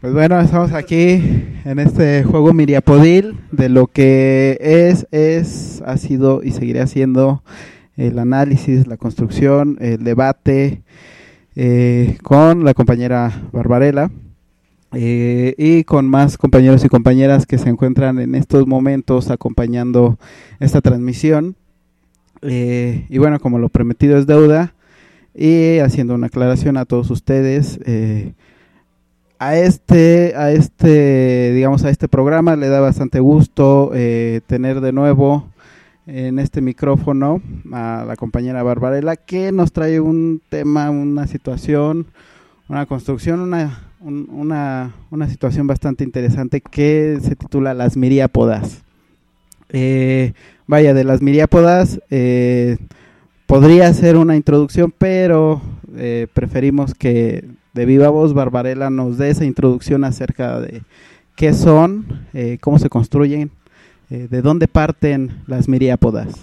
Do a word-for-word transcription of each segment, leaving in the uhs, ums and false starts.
Pues bueno, estamos aquí en este juego Miriapodil de lo que es, es, ha sido y seguirá siendo el análisis, la construcción, el debate eh, con la compañera Barbarella eh, y con más compañeros y compañeras que se encuentran en estos momentos acompañando esta transmisión. Eh, y bueno, como lo prometido es deuda, y haciendo una aclaración a todos ustedes, eh, a este, a este, digamos a este programa le da bastante gusto eh, tener de nuevo en este micrófono a la compañera Barbarella, que nos trae un tema, una situación, una construcción, una, un, una, una situación bastante interesante que se titula Las Miriápodas. Eh, vaya, de las miriápodas eh, podría ser una introducción, pero eh, preferimos que de viva voz Barbarella nos dé esa introducción acerca de qué son, eh, cómo se construyen, eh, de dónde parten las miriápodas.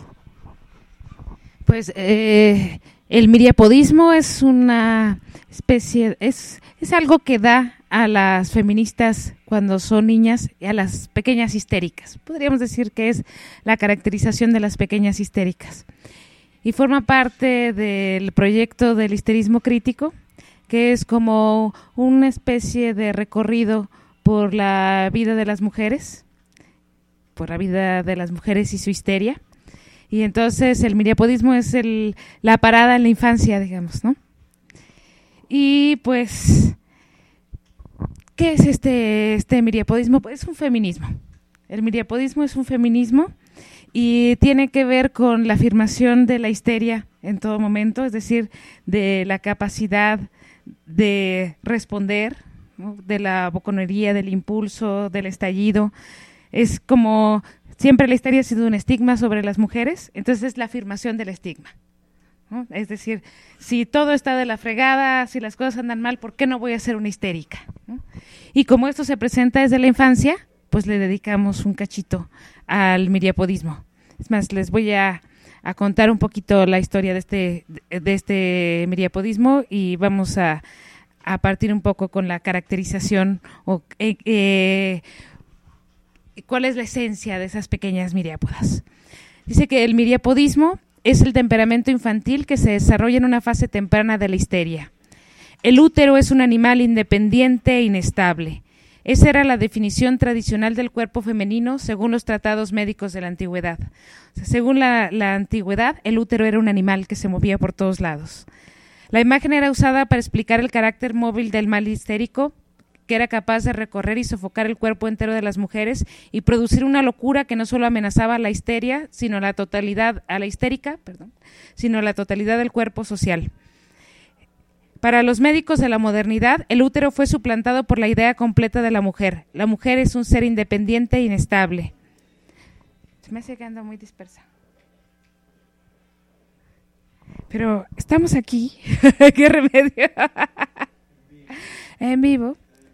Pues eh, el miriapodismo es una especie, es, es algo que da a las feministas cuando son niñas y a las pequeñas histéricas. Podríamos decir que es la caracterización de las pequeñas histéricas. Y forma parte del proyecto del histerismo crítico, que es como una especie de recorrido por la vida de las mujeres, por la vida de las mujeres y su histeria. Y entonces el miriapodismo es el, la parada en la infancia, digamos, ¿no? Y pues, ¿qué es este, este miriapodismo? Pues es un feminismo. El miriapodismo es un feminismo y tiene que ver con la afirmación de la histeria en todo momento, es decir, de la capacidad de responder, ¿no? De la boconería, del impulso, del estallido. Es como siempre la histeria ha sido un estigma sobre las mujeres, entonces es la afirmación del estigma, ¿no? Es decir, si todo está de la fregada, si las cosas andan mal, ¿por qué no voy a ser una histérica? ¿No? Y como esto se presenta desde la infancia, pues le dedicamos un cachito al miriapodismo. Es más, les voy a a contar un poquito la historia de este de este miriapodismo y vamos a, a partir un poco con la caracterización o eh, eh, cuál es la esencia de esas pequeñas miriápodas. Dice que el miriapodismo es el temperamento infantil que se desarrolla en una fase temprana de la histeria. El útero es un animal independiente e inestable. Esa era la definición tradicional del cuerpo femenino según los tratados médicos de la antigüedad. O sea, según la, la antigüedad, el útero era un animal que se movía por todos lados. La imagen era usada para explicar el carácter móvil del mal histérico, que era capaz de recorrer y sofocar el cuerpo entero de las mujeres y producir una locura que no solo amenazaba a la histeria, sino la totalidad, a la histérica, perdón, sino la totalidad del cuerpo social. Para los médicos de la modernidad, el útero fue suplantado por la idea completa de la mujer. La mujer es un ser independiente e inestable. Se me hace que ando muy dispersa. Pero estamos aquí. ¿Qué remedio? En vivo.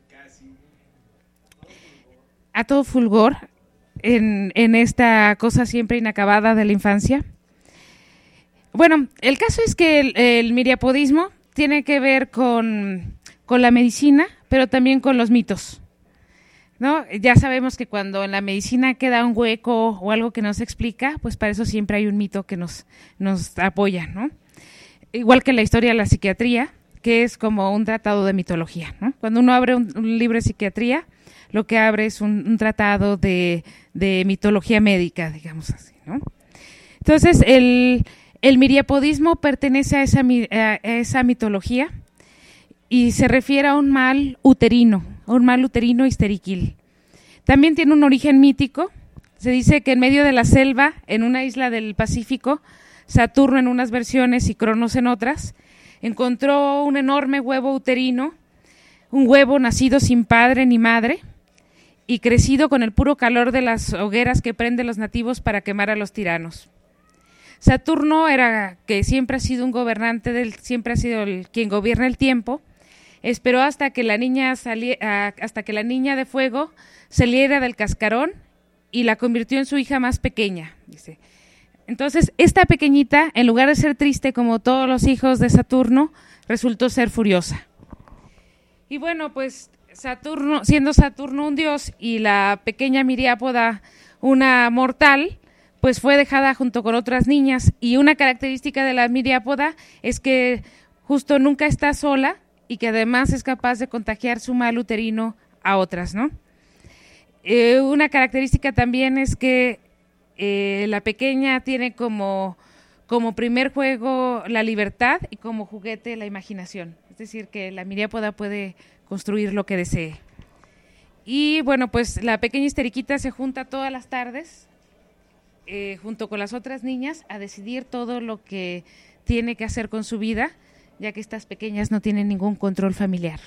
A todo fulgor en, en esta cosa siempre inacabada de la infancia. Bueno, el caso es que el, el miriapodismo tiene que ver con, con la medicina, pero también con los mitos, ¿no? Ya sabemos que cuando en la medicina queda un hueco o algo que no se explica, pues para eso siempre hay un mito que nos, nos apoya, ¿no? Igual que la historia de la psiquiatría, que es como un tratado de mitología, ¿no? Cuando uno abre un, un libro de psiquiatría, lo que abre es un, un tratado de, de mitología médica, digamos así, ¿no? Entonces, el... El miriapodismo pertenece a esa, a esa mitología y se refiere a un mal uterino, a un mal uterino histeriquil. También tiene un origen mítico. Se dice que en medio de la selva, en una isla del Pacífico, Saturno en unas versiones y Cronos en otras, encontró un enorme huevo uterino, un huevo nacido sin padre ni madre y crecido con el puro calor de las hogueras que prenden los nativos para quemar a los tiranos. Saturno era que siempre ha sido un gobernante del, siempre ha sido el, quien gobierna el tiempo. Esperó hasta que la niña saliera, hasta que la niña de fuego saliera del cascarón y la convirtió en su hija más pequeña, dice. Entonces, esta pequeñita, en lugar de ser triste como todos los hijos de Saturno, resultó ser furiosa. Y bueno, pues Saturno, siendo Saturno un dios y la pequeña Miriápoda una mortal, pues fue dejada junto con otras niñas. Y una característica de la Miriápoda es que justo nunca está sola y que además es capaz de contagiar su mal uterino a otras, ¿no? Eh, una característica también es que eh, la pequeña tiene como, como primer juego la libertad y como juguete la imaginación. Es decir, que la Miriápoda puede construir lo que desee. Y bueno, pues la pequeña histeriquita se junta todas las tardes eh, junto con las otras niñas a decidir todo lo que tiene que hacer con su vida, ya que estas pequeñas no tienen ningún control familiar.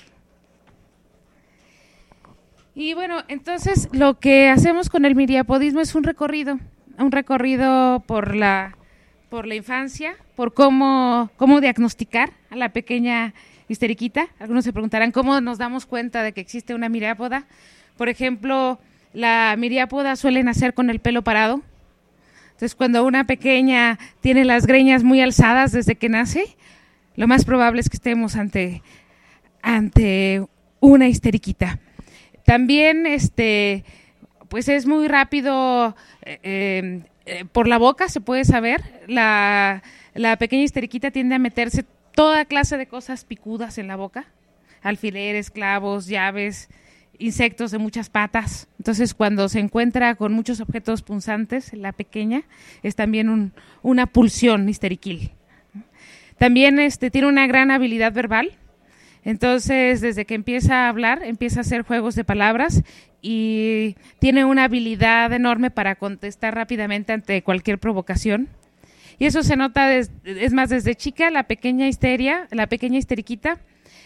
Y bueno, entonces lo que hacemos con el miriapodismo es un recorrido, un recorrido por la, por la infancia, por cómo, cómo diagnosticar a la pequeña histeriquita. Algunos se preguntarán cómo nos damos cuenta de que existe una miriápoda. Por ejemplo, la miriápoda suele nacer con el pelo parado. Entonces, cuando una pequeña tiene las greñas muy alzadas desde que nace, lo más probable es que estemos ante, ante una histeriquita. También, este, pues es muy rápido, eh, eh, por la boca se puede saber, la, la pequeña histeriquita tiende a meterse toda clase de cosas picudas en la boca, alfileres, clavos, llaves, insectos de muchas patas. Entonces, cuando se encuentra con muchos objetos punzantes, la pequeña es también un, una pulsión histeriquil. También este, tiene una gran habilidad verbal. Entonces, desde que empieza a hablar, empieza a hacer juegos de palabras y tiene una habilidad enorme para contestar rápidamente ante cualquier provocación. Y eso se nota, des, es más, desde chica, la pequeña histeria, la pequeña histeriquita,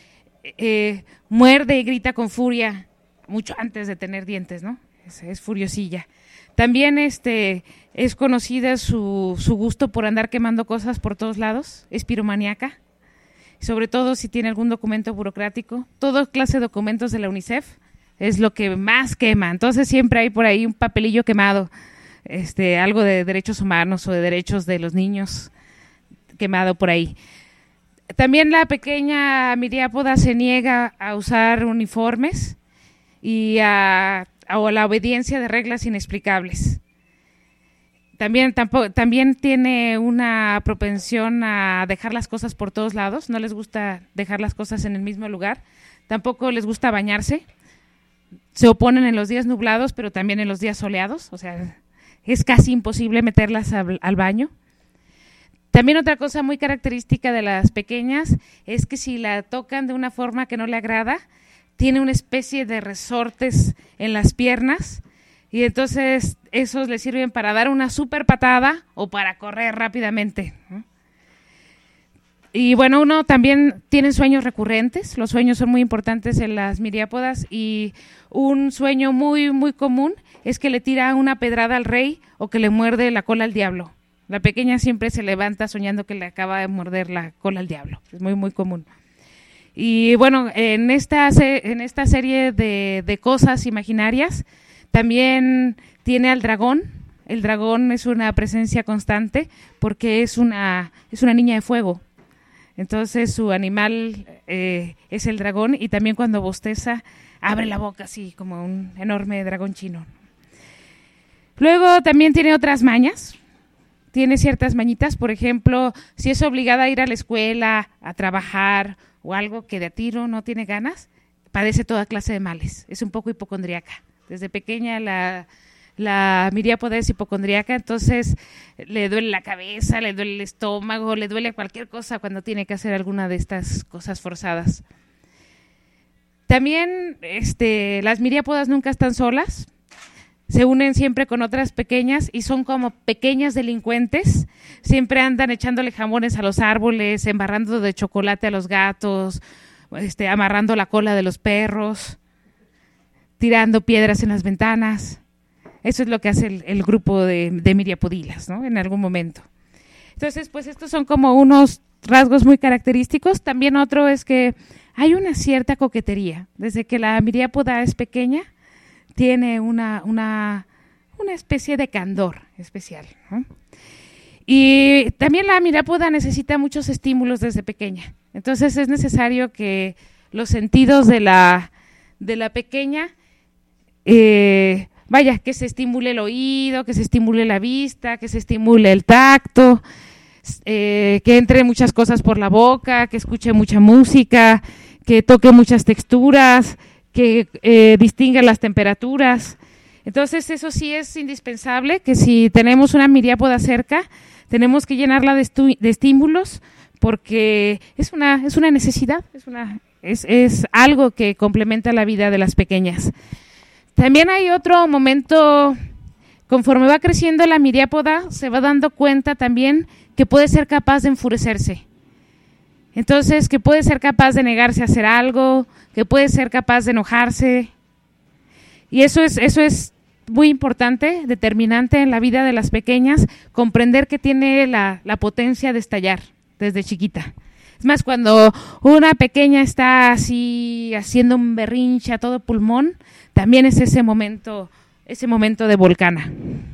eh, muerde y grita con furia, mucho antes de tener dientes, ¿no? Es, es furiosilla. También este, es conocida su, su gusto por andar quemando cosas por todos lados, es piromaníaca, sobre todo si tiene algún documento burocrático. Toda clase de documentos de la UNICEF es lo que más quema, entonces siempre hay por ahí un papelillo quemado, este, algo de derechos humanos o de derechos de los niños quemado por ahí. También la pequeña miriápoda se niega a usar uniformes y a, a la obediencia de reglas inexplicables. También, tampoco, también tiene una propensión a dejar las cosas por todos lados, no les gusta dejar las cosas en el mismo lugar, tampoco les gusta bañarse, se oponen en los días nublados, pero también en los días soleados, o sea, es casi imposible meterlas al, al baño. También otra cosa muy característica de las pequeñas es que si la tocan de una forma que no le agrada, tiene una especie de resortes en las piernas y entonces esos le sirven para dar una super patada o para correr rápidamente, ¿no? Y bueno, uno también tiene sueños recurrentes, los sueños son muy importantes en las miriápodas y un sueño muy, muy común es que le tira una pedrada al rey o que le muerde la cola al diablo. La pequeña siempre se levanta soñando que le acaba de morder la cola al diablo, es muy, muy común. Y bueno, en esta, en esta serie de, de cosas imaginarias también tiene al dragón. El dragón es una presencia constante porque es una, es una niña de fuego. Entonces su animal eh, es el dragón y también cuando bosteza abre la boca así como un enorme dragón chino. Luego también tiene otras mañas, tiene ciertas mañitas, por ejemplo, si es obligada a ir a la escuela, a trabajar o algo que de a tiro no tiene ganas, padece toda clase de males, es un poco hipocondríaca. Desde pequeña la... La miriápoda es hipocondríaca, entonces le duele la cabeza, le duele el estómago, le duele cualquier cosa cuando tiene que hacer alguna de estas cosas forzadas. También este, las miriápodas nunca están solas, se unen siempre con otras pequeñas y son como pequeñas delincuentes, siempre andan echándole jamones a los árboles, embarrando de chocolate a los gatos, este, amarrando la cola de los perros, tirando piedras en las ventanas. Eso es lo que hace el, el grupo de, de miriapodilas, ¿no? En algún momento. Entonces, pues estos son como unos rasgos muy característicos. También otro es que hay una cierta coquetería. Desde que la miriápoda es pequeña, tiene una, una, una especie de candor especial, ¿no? Y también la miriápoda necesita muchos estímulos desde pequeña. Entonces es necesario que los sentidos de la de la pequeña, eh, vaya, que se estimule el oído, que se estimule la vista, que se estimule el tacto, eh, que entre muchas cosas por la boca, que escuche mucha música, que toque muchas texturas, que eh, distinga las temperaturas. Entonces eso sí es indispensable, que si tenemos una miriápoda cerca, tenemos que llenarla de, estu- de estímulos, porque es una, es una necesidad, es, una, es, es algo que complementa la vida de las pequeñas. También hay otro momento, conforme va creciendo la miriápoda, se va dando cuenta también que puede ser capaz de enfurecerse. Entonces, que puede ser capaz de negarse a hacer algo, que puede ser capaz de enojarse. Y eso es, eso es muy importante, determinante en la vida de las pequeñas, comprender que tiene la, la potencia de estallar desde chiquita. Es más, cuando una pequeña está así haciendo un berrinche a todo pulmón, también es ese momento, ese momento de volcana.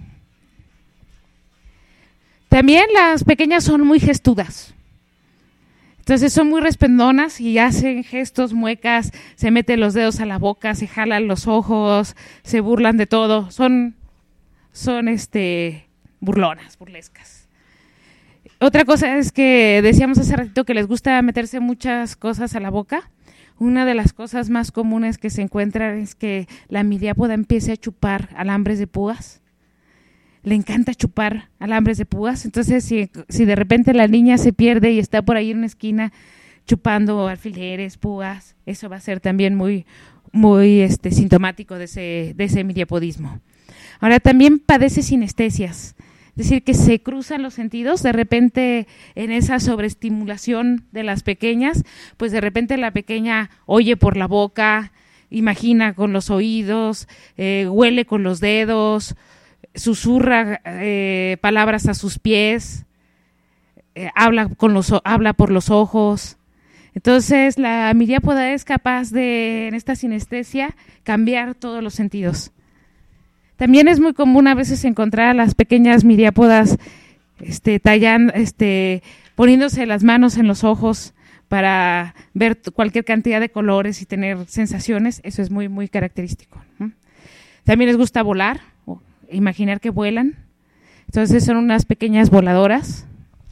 También las pequeñas son muy gestudas. Entonces son muy respondonas y hacen gestos, muecas, se meten los dedos a la boca, se jalan los ojos, se burlan de todo. Son, son este, burlonas, burlescas. Otra cosa es que decíamos hace ratito que les gusta meterse muchas cosas a la boca. Una de las cosas más comunes que se encuentran es que la miriápoda empiece a chupar alambres de púas. Le encanta chupar alambres de púas. Entonces, si, si de repente la niña se pierde y está por ahí en una esquina chupando alfileres, púas, eso va a ser también muy, muy este, sintomático de ese, de ese miriapodismo. Ahora, también padece sinestesias. Es decir, que se cruzan los sentidos, de repente en esa sobreestimulación de las pequeñas, pues de repente la pequeña oye por la boca, imagina con los oídos, eh, huele con los dedos, susurra eh, palabras a sus pies, eh, habla, con los, habla por los ojos. Entonces la miriápoda es capaz de, en esta sinestesia, cambiar todos los sentidos. También es muy común a veces encontrar a las pequeñas miriápodas este, tallando, este, poniéndose las manos en los ojos para ver cualquier cantidad de colores y tener sensaciones. Eso es muy, muy característico. También les gusta volar, o imaginar que vuelan. Entonces son unas pequeñas voladoras.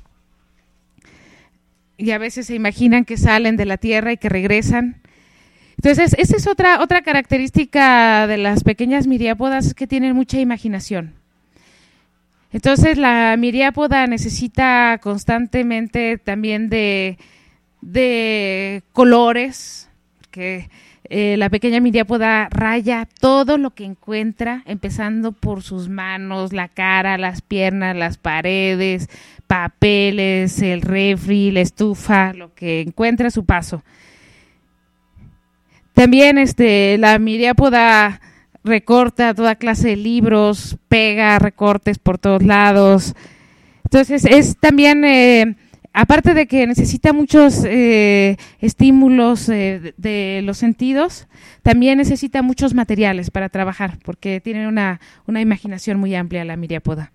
Y a veces se imaginan que salen de la tierra y que regresan. Entonces, esa es otra, otra característica de las pequeñas miriápodas, que tienen mucha imaginación. Entonces, la miriápoda necesita constantemente también de, de colores, que eh, la pequeña miriápoda raya todo lo que encuentra, empezando por sus manos, la cara, las piernas, las paredes, papeles, el refri, la estufa, lo que encuentra a su paso. También este, la miriápoda recorta toda clase de libros, pega recortes por todos lados. Entonces es también, eh, aparte de que necesita muchos eh, estímulos eh, de, de los sentidos, también necesita muchos materiales para trabajar, porque tiene una, una imaginación muy amplia la miriápoda.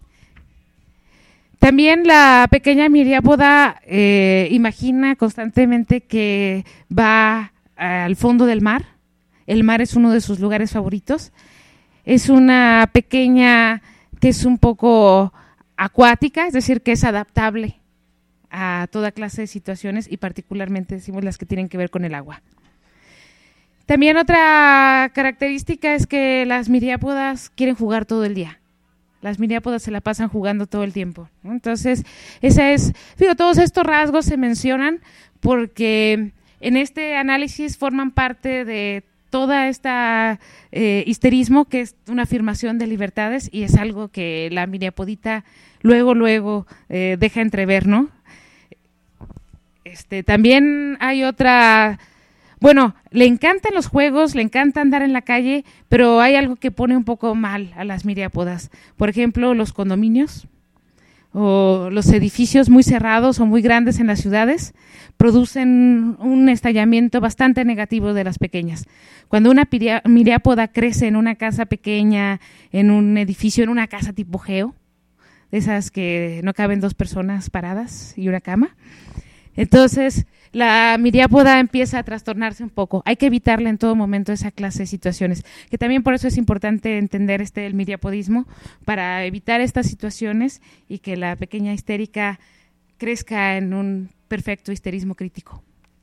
También la pequeña miriápoda eh, imagina constantemente que va al fondo del mar. El mar es uno de sus lugares favoritos. Es una pequeña que es un poco acuática, es decir, que es adaptable a toda clase de situaciones y particularmente decimos las que tienen que ver con el agua. También otra característica es que las miriápodas quieren jugar todo el día. Las miriápodas se la pasan jugando todo el tiempo, ¿no? Entonces, esa es, digo, todos estos rasgos se mencionan porque en este análisis forman parte de toda esta eh, histerismo, que es una afirmación de libertades, y es algo que la miriapodita luego, luego eh, deja entrever, ¿no? Este, también hay otra, bueno, le encantan los juegos, le encanta andar en la calle, pero hay algo que pone un poco mal a las miriápodas. Por ejemplo, los condominios o los edificios muy cerrados o muy grandes en las ciudades producen un estallamiento bastante negativo de las pequeñas. Cuando una miriápoda crece en una casa pequeña, en un edificio, en una casa tipo geo, de esas que no caben dos personas paradas y una cama, entonces la miriápoda empieza a trastornarse un poco. Hay que evitarle en todo momento esa clase de situaciones, que también por eso es importante entender este el miriapodismo, para evitar estas situaciones y que la pequeña histérica crezca en un perfecto histerismo crítico.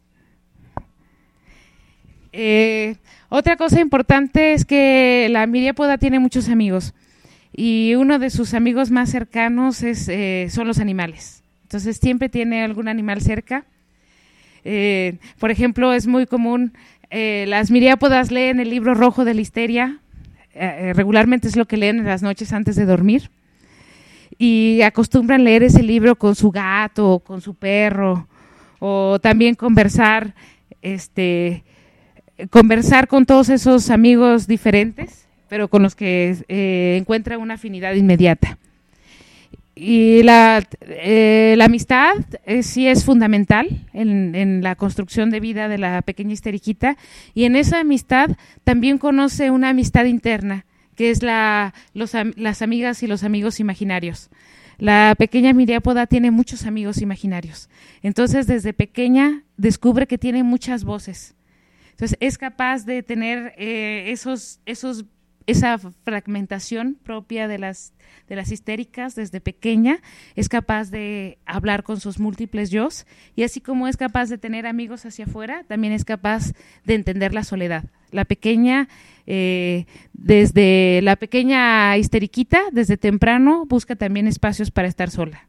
Eh, otra cosa importante es que la miriápoda tiene muchos amigos y uno de sus amigos más cercanos es, eh, son los animales. Entonces siempre tiene algún animal cerca. Eh, por ejemplo, es muy común, eh, las miriápodas leen el libro rojo de la histeria, eh, regularmente es lo que leen en las noches antes de dormir, y acostumbran leer ese libro con su gato o con su perro, o también conversar, este, conversar con todos esos amigos diferentes, pero con los que eh, encuentra una afinidad inmediata. Y la, eh, la amistad eh, sí es fundamental en, en la construcción de vida de la pequeña histeriquita, y en esa amistad también conoce una amistad interna, que es la, los, las amigas y los amigos imaginarios. La pequeña miriápoda tiene muchos amigos imaginarios, entonces desde pequeña descubre que tiene muchas voces. Entonces es capaz de tener eh, esos, esos esa fragmentación propia de las, de las histéricas desde pequeña, es capaz de hablar con sus múltiples yos, y así como es capaz de tener amigos hacia afuera, también es capaz de entender la soledad. La pequeña, eh, desde la pequeña histeriquita, desde temprano, busca también espacios para estar sola.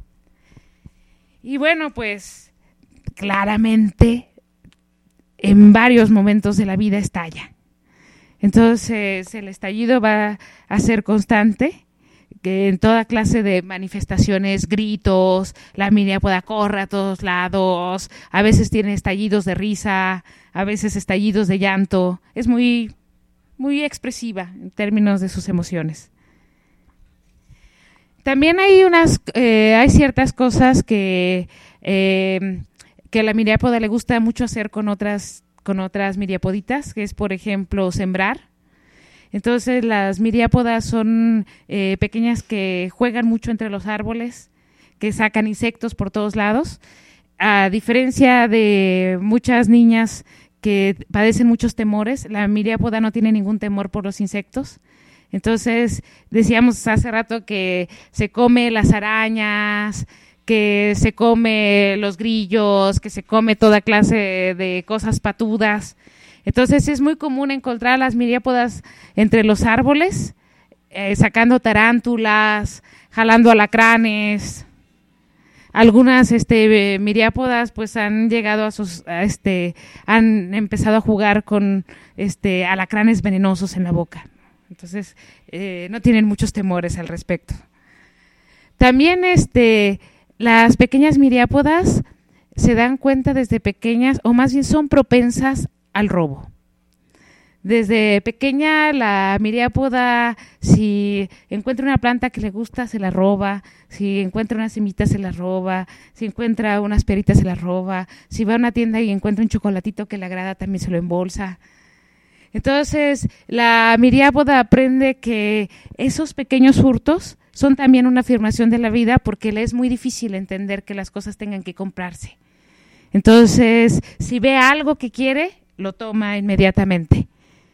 Y bueno, pues claramente en varios momentos de la vida estalla. Entonces el estallido va a ser constante, que en toda clase de manifestaciones, gritos, la miriápoda corre a todos lados, a veces tiene estallidos de risa, a veces estallidos de llanto, es muy, muy expresiva en términos de sus emociones. También hay unas, eh, hay ciertas cosas que, eh, que a la miriápoda le gusta mucho hacer con otras con otras miriapoditas, que es, por ejemplo, sembrar. Entonces, las miriápodas son eh, pequeñas que juegan mucho entre los árboles, que sacan insectos por todos lados, a diferencia de muchas niñas que padecen muchos temores. La miriápoda no tiene ningún temor por los insectos. Entonces, decíamos hace rato que se come las arañas, que se come los grillos, que se come toda clase de cosas patudas. Entonces es muy común encontrar las miriápodas entre los árboles, eh, sacando tarántulas, jalando alacranes. Algunas este, miriápodas pues han llegado a sus, a este, han empezado a jugar con este, alacranes venenosos en la boca. Entonces eh, no tienen muchos temores al respecto. También este las pequeñas miriápodas se dan cuenta desde pequeñas, o más bien son propensas al robo. Desde pequeña la miriápoda, si encuentra una planta que le gusta, se la roba, si encuentra una semita, se la roba, si encuentra unas peritas, se la roba, si va a una tienda y encuentra un chocolatito que le agrada, también se lo embolsa. Entonces, la miriápoda aprende que esos pequeños hurtos son también una afirmación de la vida, porque le es muy difícil entender que las cosas tengan que comprarse. Entonces, si ve algo que quiere, lo toma inmediatamente.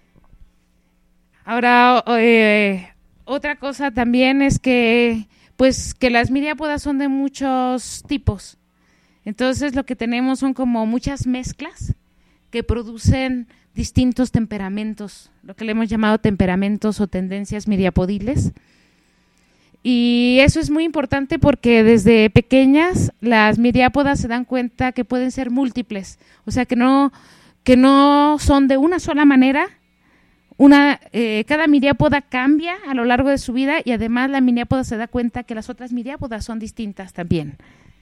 Ahora, eh, otra cosa también es que, pues, que las miriápodas son de muchos tipos. Entonces, lo que tenemos son como muchas mezclas que producen distintos temperamentos, lo que le hemos llamado temperamentos o tendencias miriapodiles. Y eso es muy importante porque desde pequeñas las miriápodas se dan cuenta que pueden ser múltiples, o sea que no, que no son de una sola manera. Una, eh, cada miriápoda cambia a lo largo de su vida, y además la miriápoda se da cuenta que las otras miriápodas son distintas también.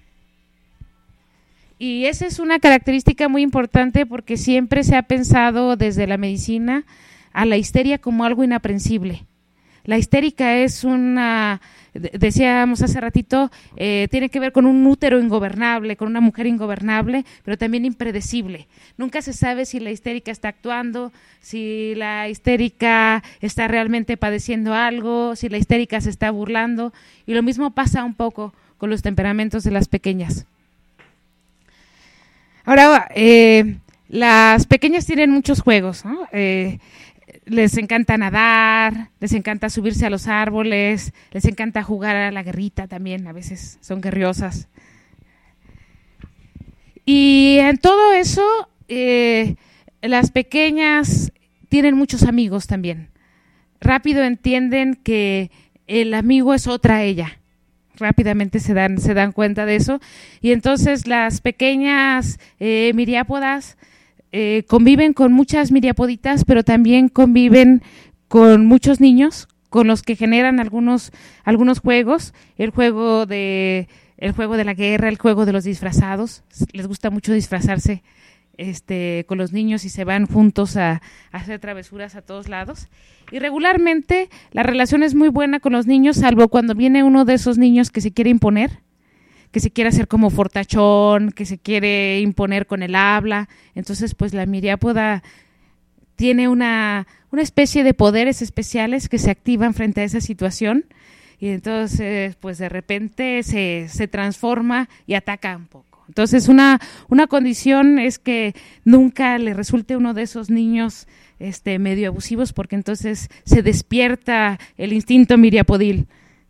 Y esa es una característica muy importante porque siempre se ha pensado desde la medicina a la histeria como algo inaprensible. La histérica es una, decíamos hace ratito, eh, tiene que ver con un útero ingobernable, con una mujer ingobernable, pero también impredecible. Nunca se sabe si la histérica está actuando, si la histérica está realmente padeciendo algo, si la histérica se está burlando, y lo mismo pasa un poco con los temperamentos de las pequeñas. Ahora, eh, las pequeñas tienen muchos juegos, ¿no? Eh, les encanta nadar, les encanta subirse a los árboles, les encanta jugar a la guerrita también, a veces son guerriosas. Y en todo eso, eh, las pequeñas tienen muchos amigos también. Rápido entienden que el amigo es otra ella. Rápidamente se dan, se dan cuenta de eso. Y entonces las pequeñas eh, miriápodas eh, conviven con muchas miriapoditas, pero también conviven con muchos niños, con los que generan algunos, algunos juegos. El juego de, el juego de la guerra, el juego de los disfrazados. Les gusta mucho disfrazarse este, con los niños y se van juntos a, a hacer travesuras a todos lados. Y regularmente la relación es muy buena con los niños, salvo cuando viene uno de esos niños que se quiere imponer, que se quiere hacer como fortachón, que se quiere imponer con el habla. Entonces, pues la miriápoda tiene una, una especie de poderes especiales que se activan frente a esa situación y entonces, pues de repente se, se transforma y ataca un poco. Entonces, una, una condición es que nunca le resulte uno de esos niños este, medio abusivos, porque entonces se despierta el instinto miriapodil.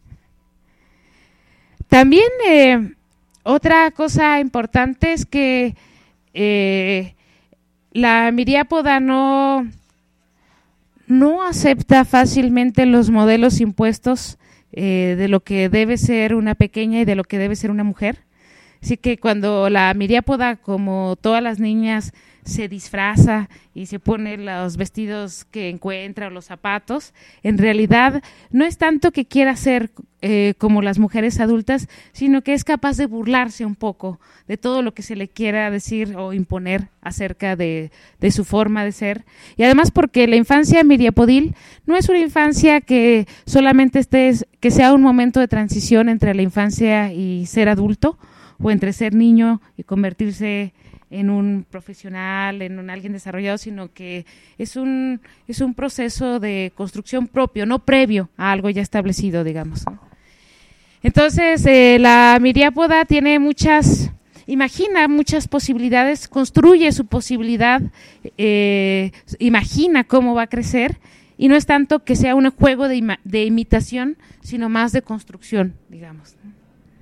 También eh, otra cosa importante es que eh, la miriápoda no, no acepta fácilmente los modelos impuestos eh, de lo que debe ser una pequeña y de lo que debe ser una mujer. Así que cuando la miriápoda, como todas las niñas, se disfraza y se pone los vestidos que encuentra o los zapatos, en realidad no es tanto que quiera ser eh, como las mujeres adultas, sino que es capaz de burlarse un poco de todo lo que se le quiera decir o imponer acerca de, de su forma de ser. Y además porque la infancia miriapodil no es una infancia que solamente esté, que sea un momento de transición entre la infancia y ser adulto, o entre ser niño y convertirse en un profesional, en un alguien desarrollado, sino que es un, es un proceso de construcción propio, no previo a algo ya establecido, digamos, ¿no? Entonces, eh, la miriápoda tiene muchas, imagina muchas posibilidades, construye su posibilidad, eh, imagina cómo va a crecer, y no es tanto que sea un juego de, ima- de imitación, sino más de construcción, digamos, ¿no?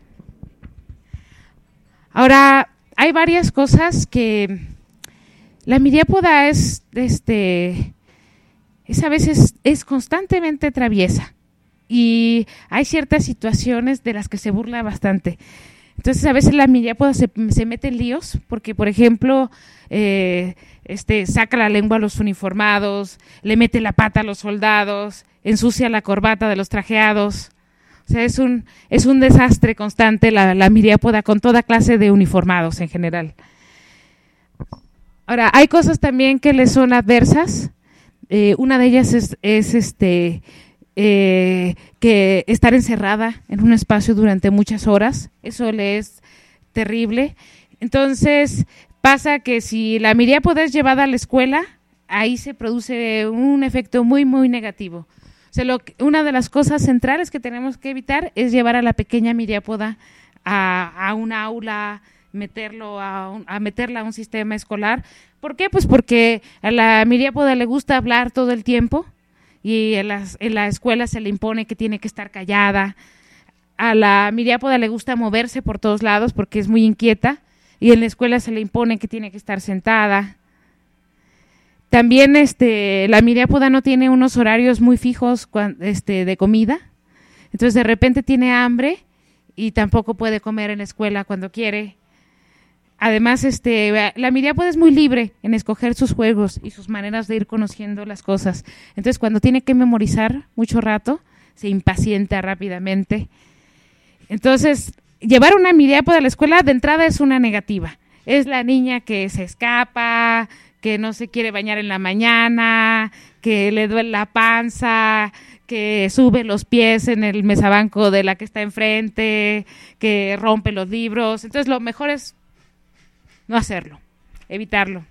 Ahora, hay varias cosas que la miriápoda es, este, es a veces es constantemente traviesa y hay ciertas situaciones de las que se burla bastante. Entonces, a veces la miriápoda se, se mete en líos porque, por ejemplo, eh, este, saca la lengua a los uniformados, le mete la pata a los soldados, ensucia la corbata de los trajeados. O sea, es un, es un desastre constante la, la miriápoda con toda clase de uniformados en general. Ahora, hay cosas también que le son adversas. Eh, una de ellas es, es este, eh, que estar encerrada en un espacio durante muchas horas. Eso le es terrible. Entonces, pasa que si la miriápoda es llevada a la escuela, ahí se produce un efecto muy, muy negativo. O sea, lo que, una de las cosas centrales que tenemos que evitar es llevar a la pequeña miriápoda a, a un aula, meterlo a, un, a meterla a un sistema escolar. ¿Por qué? Pues porque a la miriápoda le gusta hablar todo el tiempo y en, las, en la escuela se le impone que tiene que estar callada. A la miriápoda le gusta moverse por todos lados porque es muy inquieta y en la escuela se le impone que tiene que estar sentada. También este, la miriápoda no tiene unos horarios muy fijos cuando, este, de comida, entonces de repente tiene hambre y tampoco puede comer en la escuela cuando quiere. Además, este, la miriápoda es muy libre en escoger sus juegos y sus maneras de ir conociendo las cosas. Entonces, cuando tiene que memorizar mucho rato, se impacienta rápidamente. Entonces, llevar una miriápoda a la escuela de entrada es una negativa. Es la niña que se escapa, que no se quiere bañar en la mañana, que le duele la panza, que sube los pies en el mesabanco de la que está enfrente, que rompe los libros. Entonces, lo mejor es no hacerlo, evitarlo.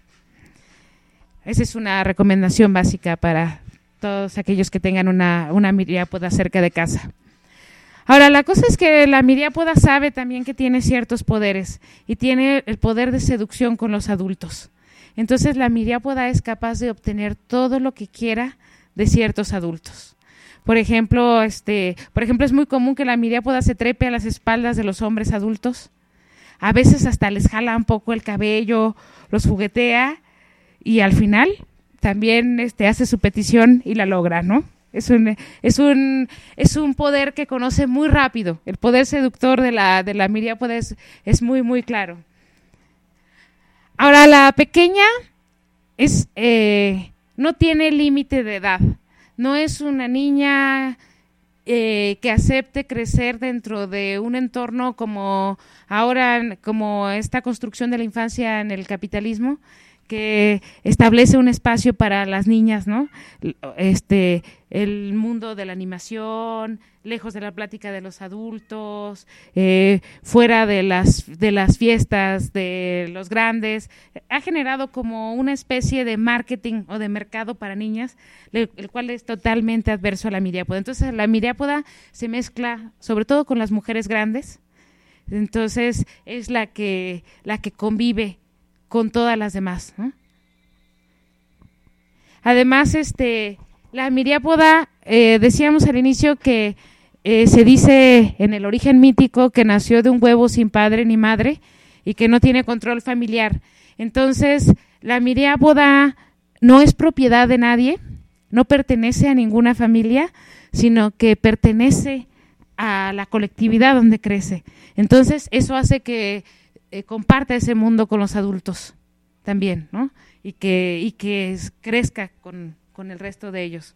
Esa es una recomendación básica para todos aquellos que tengan una, una miriápoda cerca de casa. Ahora, la cosa es que la miriápoda sabe también que tiene ciertos poderes y tiene el poder de seducción con los adultos. Entonces, la miriápoda es capaz de obtener todo lo que quiera de ciertos adultos. Por ejemplo, este, por ejemplo, es muy común que la miriápoda se trepe a las espaldas de los hombres adultos. A veces hasta les jala un poco el cabello, los juguetea y al final también este, hace su petición y la logra, ¿no? Es un, es un, es un poder que conoce muy rápido. El poder seductor de la, de la miriápoda es, es muy, muy claro. Ahora, la pequeña es, eh, no tiene límite de edad. No es una niña eh, que acepte crecer dentro de un entorno como ahora, como esta construcción de la infancia en el capitalismo, que establece un espacio para las niñas, ¿no? Este, el mundo de la animación, lejos de la plática de los adultos, eh, fuera de las de las fiestas de los grandes, ha generado como una especie de marketing o de mercado para niñas, el, el cual es totalmente adverso a la miriápoda. Entonces, la miriápoda se mezcla sobre todo con las mujeres grandes, entonces es la que la que convive con todas las demás, ¿no? Además, este, la miriápoda, eh, decíamos al inicio que eh, se dice en el origen mítico que nació de un huevo sin padre ni madre y que no tiene control familiar. Entonces, la miriápoda no es propiedad de nadie, no pertenece a ninguna familia, sino que pertenece a la colectividad donde crece. Entonces, eso hace que Eh, comparta ese mundo con los adultos también, ¿no? Y que, y que es, crezca con, con el resto de ellos.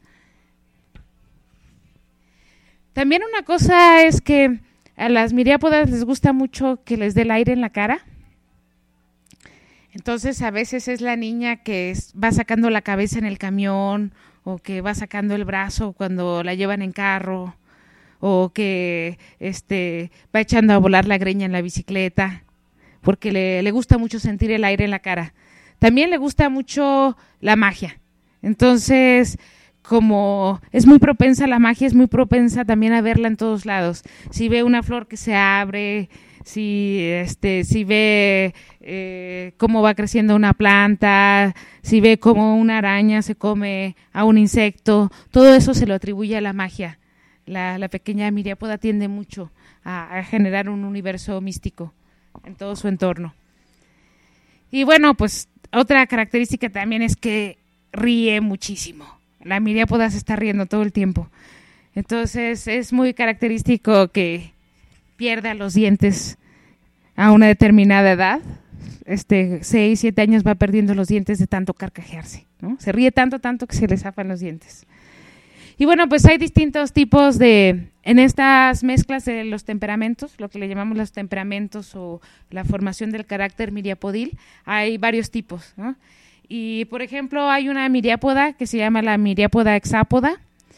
También una cosa es que a las miriápodas les gusta mucho que les dé el aire en la cara. Entonces, a veces es la niña que es, va sacando la cabeza en el camión o que va sacando el brazo cuando la llevan en carro o que este, va echando a volar la greña en la bicicleta, porque le, le gusta mucho sentir el aire en la cara. También le gusta mucho la magia. Entonces, como es muy propensa a la magia, es muy propensa también a verla en todos lados. Si ve una flor que se abre, si, este, si ve eh, cómo va creciendo una planta, si ve cómo una araña se come a un insecto, todo eso se lo atribuye a la magia. La, la pequeña miriápoda tiende mucho a, a generar un universo místico en todo su entorno. Y bueno, pues otra característica también es que ríe muchísimo. La miriápoda se está riendo todo el tiempo. Entonces es muy característico que pierda los dientes a una determinada edad. Este, seis, siete años va perdiendo los dientes de tanto carcajearse, ¿no? Se ríe tanto, tanto que se le zafan los dientes. Y bueno, pues hay distintos tipos de, en estas mezclas de los temperamentos, lo que le llamamos los temperamentos o la formación del carácter miriapodil, hay varios tipos, ¿no? Y por ejemplo, hay una miriápoda que se llama la miriápoda hexápoda,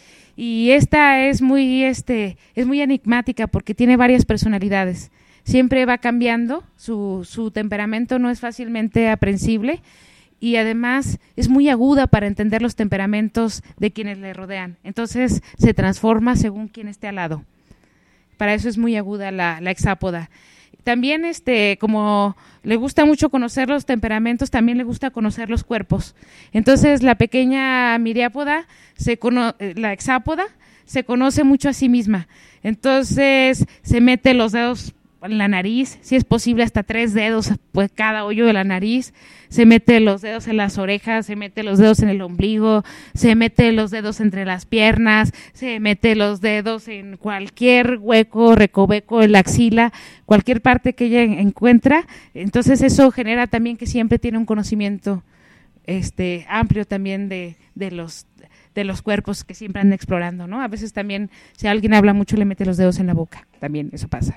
y esta es muy, este, es muy enigmática porque tiene varias personalidades. Siempre va cambiando, su, su temperamento no es fácilmente aprensible, y además es muy aguda para entender los temperamentos de quienes le rodean. Entonces se transforma según quien esté al lado. Para eso es muy aguda la, la hexápoda. También, este, como le gusta mucho conocer los temperamentos, también le gusta conocer los cuerpos. Entonces la pequeña miriápoda, se cono- la hexápoda, se conoce mucho a sí misma. Entonces se mete los dedos en la nariz, si es posible hasta tres dedos, pues cada hoyo de la nariz, se mete los dedos en las orejas, se mete los dedos en el ombligo, se mete los dedos entre las piernas, se mete los dedos en cualquier hueco, recoveco, en la axila, cualquier parte que ella encuentra. Entonces eso genera también que siempre tiene un conocimiento este amplio también de, de los de los cuerpos que siempre anda explorando, ¿no? A veces también, si alguien habla mucho, le mete los dedos en la boca, también eso pasa.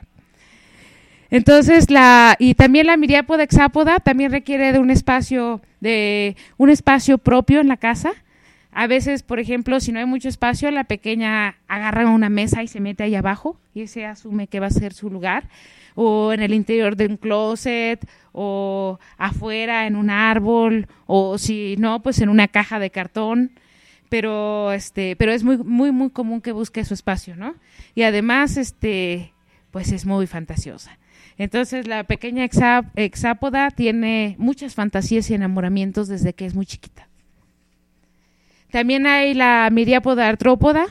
Entonces, la y también la miriápoda hexápoda también requiere de un espacio de un espacio propio en la casa. A veces, por ejemplo, si no hay mucho espacio, la pequeña agarra una mesa y se mete ahí abajo y ese asume que va a ser su lugar, o en el interior de un closet, o afuera en un árbol, o si no, pues en una caja de cartón. pero este, pero es muy, muy, muy común que busque su espacio, ¿no? Y además, este, pues es muy fantasiosa. Entonces, la pequeña hexá, hexápoda tiene muchas fantasías y enamoramientos desde que es muy chiquita. También hay la miriápoda artrópoda.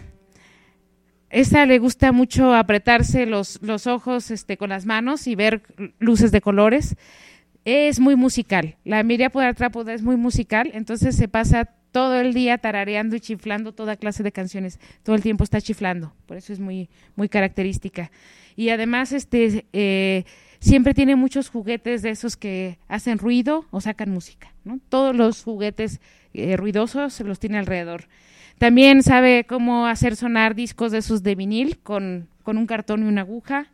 Esta le gusta mucho apretarse los, los ojos este, con las manos y ver luces de colores. Es muy musical. La miriápoda artrópoda es muy musical, entonces se pasa todo el día tarareando y chiflando toda clase de canciones. Todo el tiempo está chiflando, por eso es muy, muy característica. Y además este eh, siempre tiene muchos juguetes de esos que hacen ruido o sacan música, ¿no? Todos los juguetes eh, ruidosos los tiene alrededor. También sabe cómo hacer sonar discos de esos de vinil con, con un cartón y una aguja.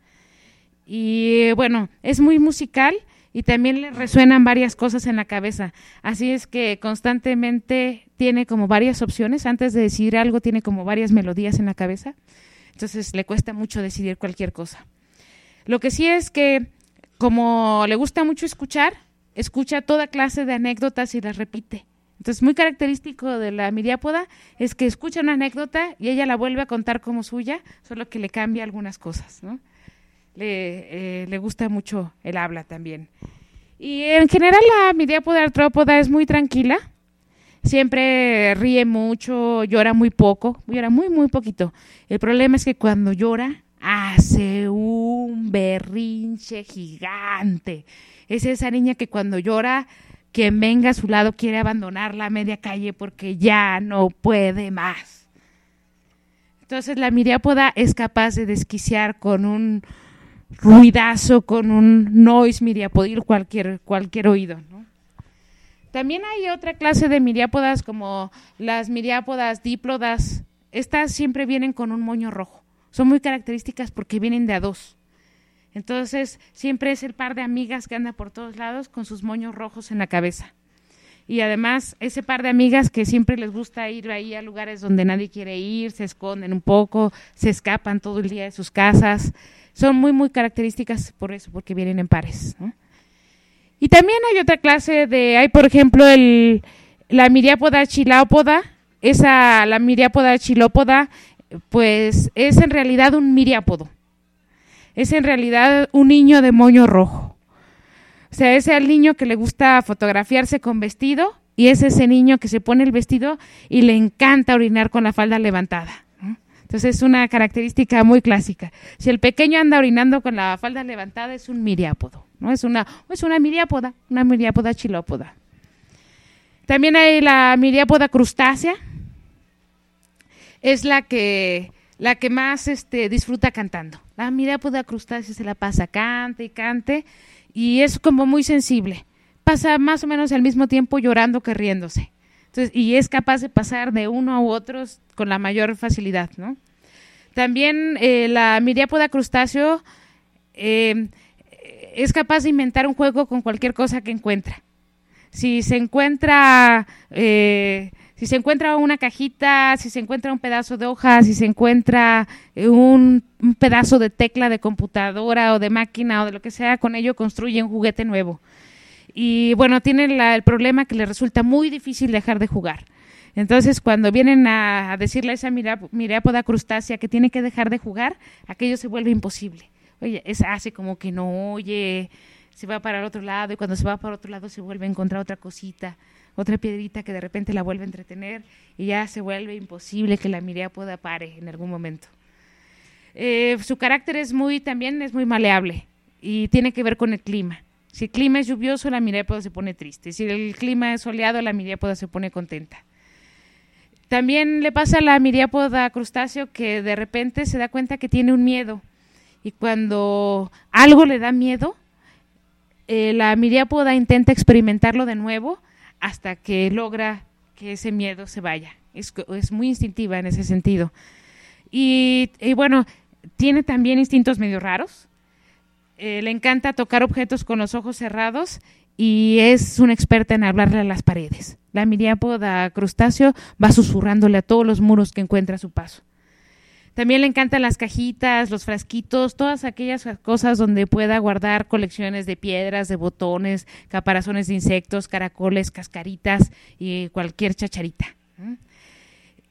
Y bueno, es muy musical y también le resuenan varias cosas en la cabeza. Así es que constantemente tiene como varias opciones. Antes de decidir algo tiene como varias melodías en la cabeza. Entonces le cuesta mucho decidir cualquier cosa. Lo que sí es que como le gusta mucho escuchar, escucha toda clase de anécdotas y las repite. Entonces, muy característico de la miriápoda es que escucha una anécdota y ella la vuelve a contar como suya, solo que le cambia algunas cosas, ¿no? Le, eh, le gusta mucho el habla también. Y en general la miriápoda artrópoda es muy tranquila, siempre ríe mucho, llora muy poco, llora muy, muy poquito. El problema es que cuando llora hace un berrinche gigante. Es esa niña que cuando llora, quien venga a su lado quiere abandonarla a media calle porque ya no puede más. Entonces la miriápoda es capaz de desquiciar con un ruidazo, con un noise miriapodil cualquier, cualquier oído, ¿no? También hay otra clase de miriápodas como las miriápodas díplodas. Estas siempre vienen con un moño rojo. Son muy características porque vienen de a dos. Entonces, siempre es el par de amigas que anda por todos lados con sus moños rojos en la cabeza. Y además, ese par de amigas que siempre les gusta ir ahí a lugares donde nadie quiere ir, se esconden un poco, se escapan todo el día de sus casas. Son muy, muy características por eso, porque vienen en pares, ¿no? Y también hay otra clase de, hay por ejemplo, el, la miriápoda chilópoda. Esa, la miriápoda chilópoda, pues es en realidad un miriápodo. Es en realidad un niño de moño rojo. O sea, es el niño que le gusta fotografiarse con vestido y es ese niño que se pone el vestido y le encanta orinar con la falda levantada, ¿no? Entonces es una característica muy clásica. Si el pequeño anda orinando con la falda levantada es un miriápodo, ¿no? Es una, es una miriápoda, una miriápoda chilópoda. También hay la miriápoda crustácea. Es la que... la que más este, disfruta cantando. La miriápoda crustácea se la pasa cante y cante y es como muy sensible. Pasa más o menos al mismo tiempo llorando que riéndose. Entonces, y es capaz de pasar de uno a otro con la mayor facilidad, ¿no? También eh, la miriápoda crustáceo eh, es capaz de inventar un juego con cualquier cosa que encuentra. Si se encuentra... Eh, Si se encuentra una cajita, si se encuentra un pedazo de hoja, si se encuentra un, un pedazo de tecla de computadora o de máquina o de lo que sea, con ello construye un juguete nuevo. Y bueno, tiene la, el problema que le resulta muy difícil dejar de jugar. Entonces, cuando vienen a, a decirle a esa miriápoda crustácea que tiene que dejar de jugar, aquello se vuelve imposible. Oye, es, hace como que no oye, se va para el otro lado y cuando se va para el otro lado se vuelve a encontrar otra cosita, otra piedrita que de repente la vuelve a entretener y ya se vuelve imposible que la miriápoda pare en algún momento. Eh, su carácter es muy, también es muy maleable y tiene que ver con el clima. Si el clima es lluvioso, la miriápoda se pone triste. Si el clima es soleado, la miriápoda se pone contenta. También le pasa a la miriápoda crustáceo que de repente se da cuenta que tiene un miedo y cuando algo le da miedo, eh, la miriápoda intenta experimentarlo de nuevo hasta que logra que ese miedo se vaya. Es, es muy instintiva en ese sentido. Y, y bueno, tiene también instintos medio raros. Eh, le encanta tocar objetos con los ojos cerrados y es una experta en hablarle a las paredes. La miriápoda crustáceo va susurrándole a todos los muros que encuentra a su paso. También le encantan las cajitas, los frasquitos, todas aquellas cosas donde pueda guardar colecciones de piedras, de botones, caparazones de insectos, caracoles, cascaritas y cualquier chacharita.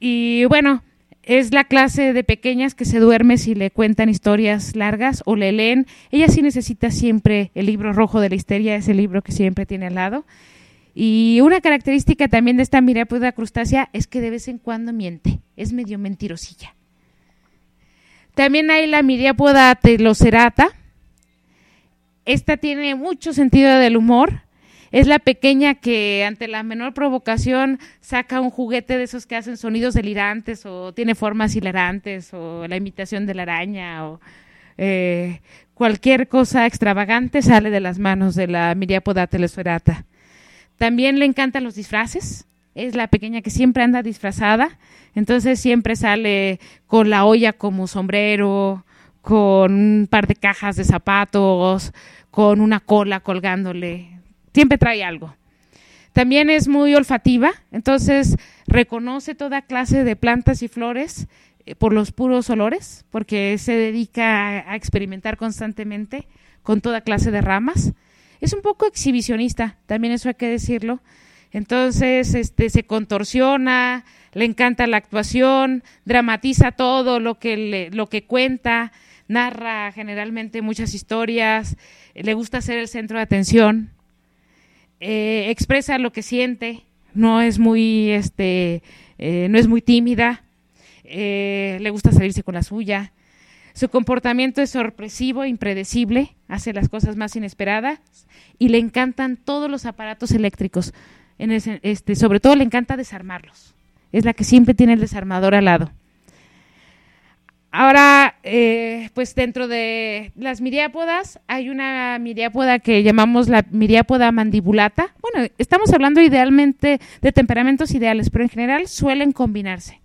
Y bueno, es la clase de pequeñas que se duerme si le cuentan historias largas o le leen. Ella sí necesita siempre el libro rojo de la histeria, ese libro que siempre tiene al lado. Y una característica también de esta miríapoda crustácea es que de vez en cuando miente, es medio mentirosilla. También hay la miríapoda telocerata. Esta tiene mucho sentido del humor. Es la pequeña que ante la menor provocación saca un juguete de esos que hacen sonidos delirantes o tiene formas hilarantes o la imitación de la araña o eh, cualquier cosa extravagante sale de las manos de la miríapoda telocerata. También le encantan los disfraces. Es la pequeña que siempre anda disfrazada, entonces siempre sale con la olla como sombrero, con un par de cajas de zapatos, con una cola colgándole. Siempre trae algo. También es muy olfativa, entonces reconoce toda clase de plantas y flores eh, por los puros olores, porque se dedica a, a experimentar constantemente con toda clase de ramas. Es un poco exhibicionista, también eso hay que decirlo. Entonces este, se contorsiona, le encanta la actuación, dramatiza todo lo que, le, lo que cuenta, narra generalmente muchas historias, le gusta ser el centro de atención. Eh, expresa lo que siente, no es muy, este, eh, no es muy tímida, eh, le gusta salirse con la suya. Su comportamiento es sorpresivo, impredecible, hace las cosas más inesperadas y le encantan todos los aparatos eléctricos. En ese, este, sobre todo le encanta desarmarlos. Es la que siempre tiene el desarmador al lado. Ahora, eh, pues dentro de las miríapodas hay una miríapoda que llamamos la miríapoda mandibulata. Bueno, estamos hablando idealmente de temperamentos ideales, pero en general suelen combinarse.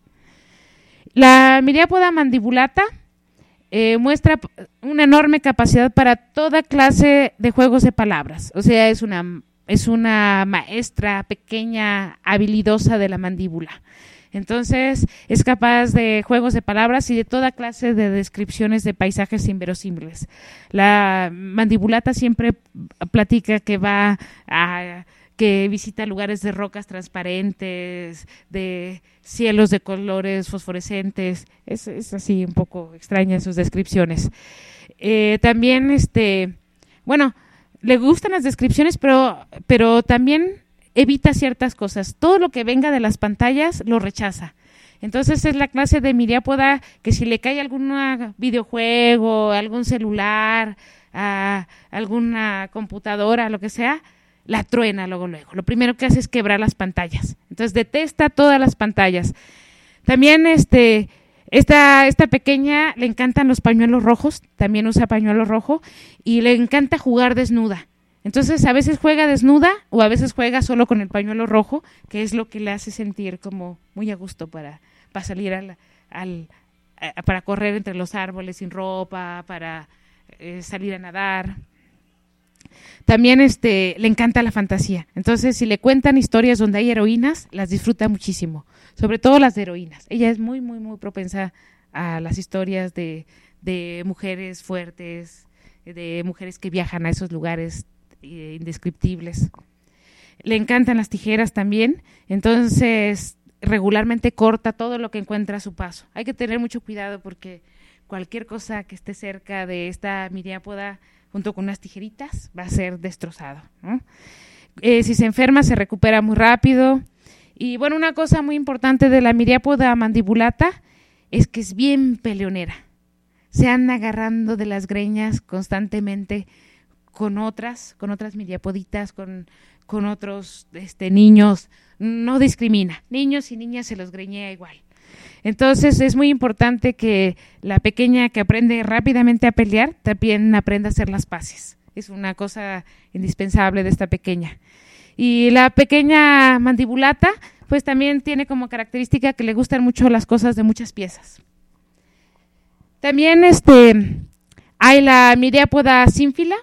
La miríapoda mandibulata eh, muestra una enorme capacidad para toda clase de juegos de palabras. O sea, es una, es una maestra pequeña, habilidosa de la mandíbula. Entonces es capaz de juegos de palabras y de toda clase de descripciones de paisajes inverosímiles. La mandibulata siempre platica que va a, que visita lugares de rocas transparentes, de cielos de colores fosforescentes. Es, es así un poco extraña sus descripciones. Eh, también, este, bueno, le gustan las descripciones, pero, pero también evita ciertas cosas. Todo lo que venga de las pantallas lo rechaza. Entonces es la clase de miríapoda que si le cae algún videojuego, algún celular, a alguna computadora, lo que sea, la truena luego luego. Lo primero que hace es quebrar las pantallas. Entonces detesta todas las pantallas. También este esta, esta pequeña le encantan los pañuelos rojos, también usa pañuelo rojo y le encanta jugar desnuda. Entonces, a veces juega desnuda o a veces juega solo con el pañuelo rojo, que es lo que le hace sentir como muy a gusto para, para salir al, al a, para correr entre los árboles sin ropa, para eh, salir a nadar. También este, le encanta la fantasía. Entonces, si le cuentan historias donde hay heroínas, las disfruta muchísimo, sobre todo las de heroínas. Ella es muy, muy, muy propensa a las historias de, de mujeres fuertes, de mujeres que viajan a esos lugares indescriptibles. Le encantan las tijeras también, entonces regularmente corta todo lo que encuentra a su paso. Hay que tener mucho cuidado porque cualquier cosa que esté cerca de esta miríapoda junto con unas tijeritas va a ser destrozado, ¿no? Eh, si se enferma se recupera muy rápido. Y bueno, una cosa muy importante de la miríapoda mandibulata es que es bien peleonera. Se anda agarrando de las greñas constantemente con otras, con otras miríapoditas, con, con otros este, niños, no discrimina, niños y niñas se los greñea igual. Entonces es muy importante que la pequeña que aprende rápidamente a pelear también aprenda a hacer las paces, es una cosa indispensable de esta pequeña. Y la pequeña mandibulata pues también tiene como característica que le gustan mucho las cosas de muchas piezas. También este, hay la miríapoda sínfila,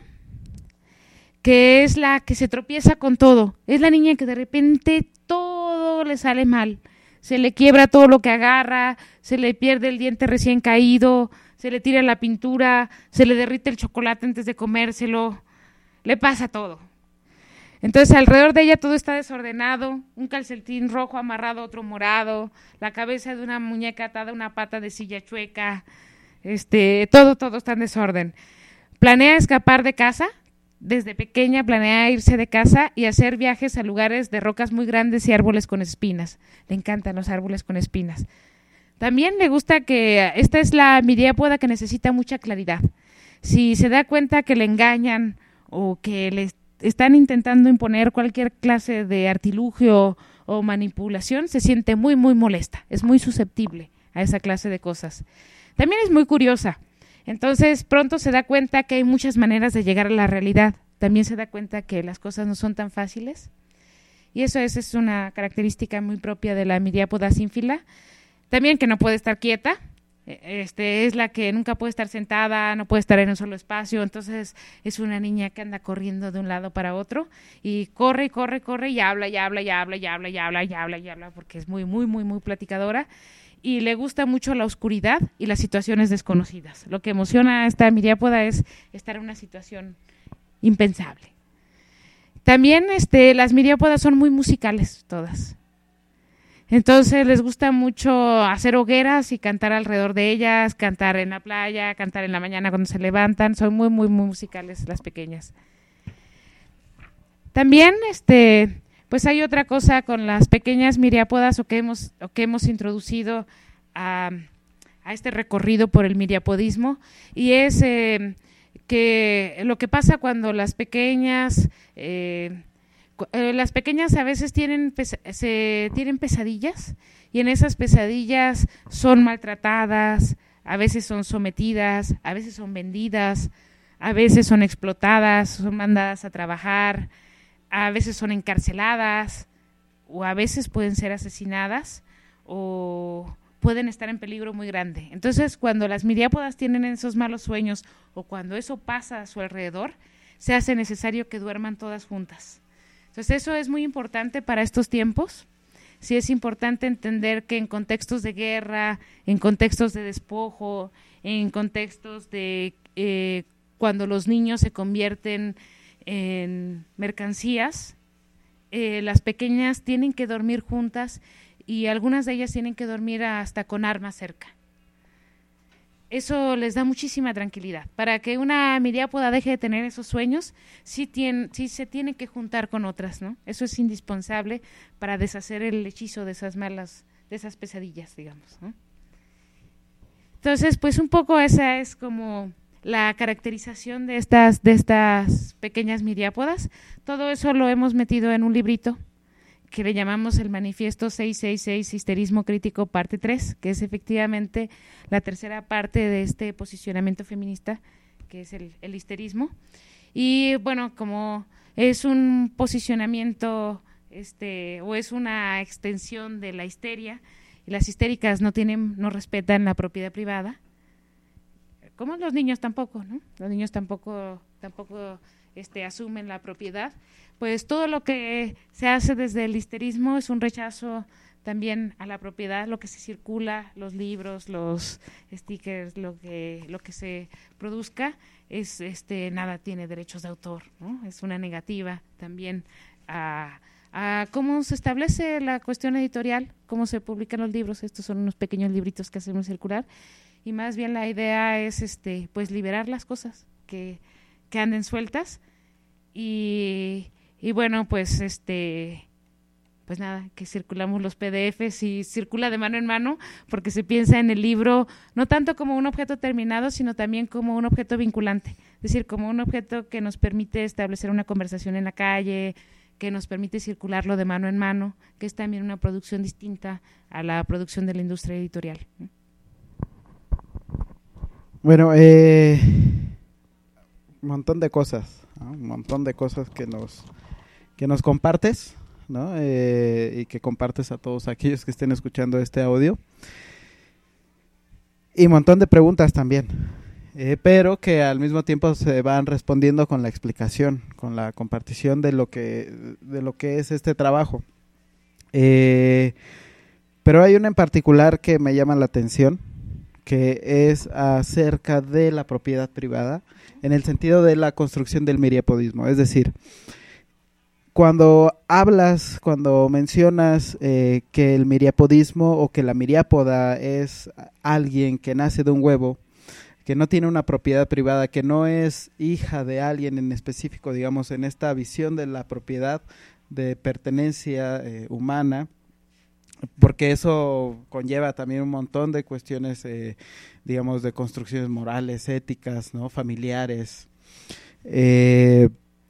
que es la que se tropieza con todo. Es la niña que de repente todo le sale mal. Se le quiebra todo lo que agarra, se le pierde el diente recién caído, se le tira la pintura, se le derrite el chocolate antes de comérselo. Le pasa todo. Entonces alrededor de ella todo está desordenado, un calcetín rojo amarrado a otro morado, la cabeza de una muñeca atada a una pata de silla chueca, este, todo, todo está en desorden. Planea escapar de casa, desde pequeña planea irse de casa y hacer viajes a lugares de rocas muy grandes y árboles con espinas. Le encantan los árboles con espinas. También le gusta que, esta es la miriápoda que necesita mucha claridad. Si se da cuenta que le engañan o que le están intentando imponer cualquier clase de artilugio o manipulación, se siente muy, muy molesta, es muy susceptible a esa clase de cosas. También es muy curiosa, entonces pronto se da cuenta que hay muchas maneras de llegar a la realidad, también se da cuenta que las cosas no son tan fáciles, y eso es, es una característica muy propia de la miriápoda sínfila. También que no puede estar quieta, Este, es la que nunca puede estar sentada, no puede estar en un solo espacio, entonces es una niña que anda corriendo de un lado para otro y corre y corre, corre y habla y habla y habla y habla y habla y habla y habla porque es muy, muy, muy, muy platicadora y le gusta mucho la oscuridad y las situaciones desconocidas. Lo que emociona a esta miriápoda es estar en una situación impensable. También este, las miriápodas son muy musicales todas. Entonces les gusta mucho hacer hogueras y cantar alrededor de ellas, cantar en la playa, cantar en la mañana cuando se levantan, son muy, muy, muy musicales las pequeñas. También, este, pues hay otra cosa con las pequeñas miriápodas o que hemos, o que hemos introducido a, a este recorrido por el miriapodismo y es eh, que lo que pasa cuando las pequeñas... Eh, Las pequeñas a veces tienen, se, tienen pesadillas y en esas pesadillas son maltratadas, a veces son sometidas, a veces son vendidas, a veces son explotadas, son mandadas a trabajar, a veces son encarceladas o a veces pueden ser asesinadas o pueden estar en peligro muy grande. Entonces, cuando las miriápodas tienen esos malos sueños o cuando eso pasa a su alrededor, se hace necesario que duerman todas juntas. Entonces eso es muy importante para estos tiempos. Sí es importante entender que en contextos de guerra, en contextos de despojo, en contextos de eh, cuando los niños se convierten en mercancías, eh, las pequeñas tienen que dormir juntas y algunas de ellas tienen que dormir hasta con armas cerca. Eso les da muchísima tranquilidad. Para que una miriápoda deje de tener esos sueños, sí, tiene, sí se tiene que juntar con otras, ¿no? Eso es indispensable para deshacer el hechizo de esas malas, de esas pesadillas, digamos, ¿no? Entonces, pues un poco esa es como la caracterización de estas, de estas pequeñas miriápodas. Todo eso lo hemos metido en un librito que le llamamos el Manifiesto seiscientos sesenta y seis, Histerismo Crítico, parte tres, que es efectivamente la tercera parte de este posicionamiento feminista, que es el, el histerismo. Y bueno, como es un posicionamiento este, o es una extensión de la histeria, y las histéricas no tienen, no respetan la propiedad privada, como los niños tampoco, ¿no? Los niños tampoco, tampoco este, asumen la propiedad. Pues todo lo que se hace desde el histerismo es un rechazo también a la propiedad, lo que se circula, los libros, los stickers, lo que lo que se produzca es este nada tiene derechos de autor, ¿no? Es una negativa también a, a cómo se establece la cuestión editorial, cómo se publican los libros. Estos son unos pequeños libritos que hacemos circular y más bien la idea es este pues liberar las cosas que que anden sueltas y Y bueno, pues este, pues nada, que circulamos los P D Fs y circula de mano en mano, porque se piensa en el libro no tanto como un objeto terminado, sino también como un objeto vinculante, es decir, como un objeto que nos permite establecer una conversación en la calle, que nos permite circularlo de mano en mano, que es también una producción distinta a la producción de la industria editorial. Bueno, eh, un montón de cosas, ¿no? Un montón de cosas que nos que nos compartes, ¿no? Eh, y que compartes a todos aquellos que estén escuchando este audio. Y un montón de preguntas también, eh, pero que al mismo tiempo se van respondiendo con la explicación, con la compartición de lo que, de lo que es este trabajo. Eh, pero hay una en particular que me llama la atención, que es acerca de la propiedad privada, en el sentido de la construcción del miriapodismo, es decir, cuando hablas, cuando mencionas eh, que el miriapodismo o que la miriápoda es alguien que nace de un huevo, que no tiene una propiedad privada, que no es hija de alguien en específico, digamos, en esta visión de la propiedad de pertenencia eh, humana, porque eso conlleva también un montón de cuestiones, eh, digamos, de construcciones morales, éticas, ¿no? Familiares. Eh,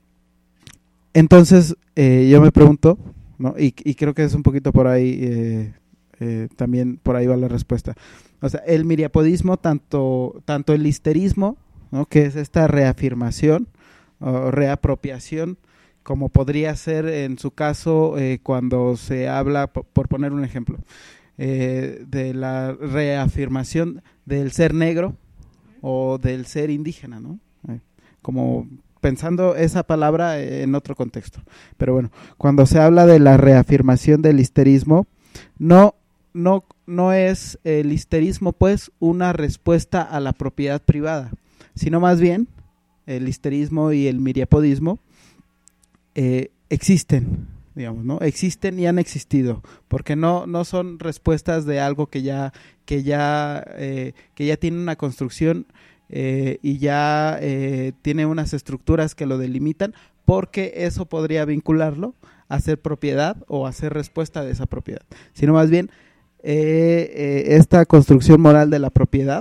entonces, eh, yo me pregunto, ¿no? Y, y creo que es un poquito por ahí, eh, eh, también por ahí va la respuesta. O sea, el miriapodismo, tanto, tanto el listerismo, ¿no? Que es esta reafirmación o reapropiación, como podría ser en su caso eh, cuando se habla, por, por poner un ejemplo, eh, de la reafirmación del ser negro o del ser indígena, ¿no? Eh, como pensando esa palabra en otro contexto. Pero bueno, cuando se habla de la reafirmación del listerismo, no, no, no es el listerismo pues una respuesta a la propiedad privada, sino más bien el listerismo y el miriapodismo Eh, existen, digamos, ¿no? Existen y han existido, porque no, no son respuestas de algo que ya, que ya, eh, que ya tiene una construcción eh, y ya eh, tiene unas estructuras que lo delimitan, porque eso podría vincularlo a ser propiedad o a ser respuesta de esa propiedad, sino más bien eh, eh, esta construcción moral de la propiedad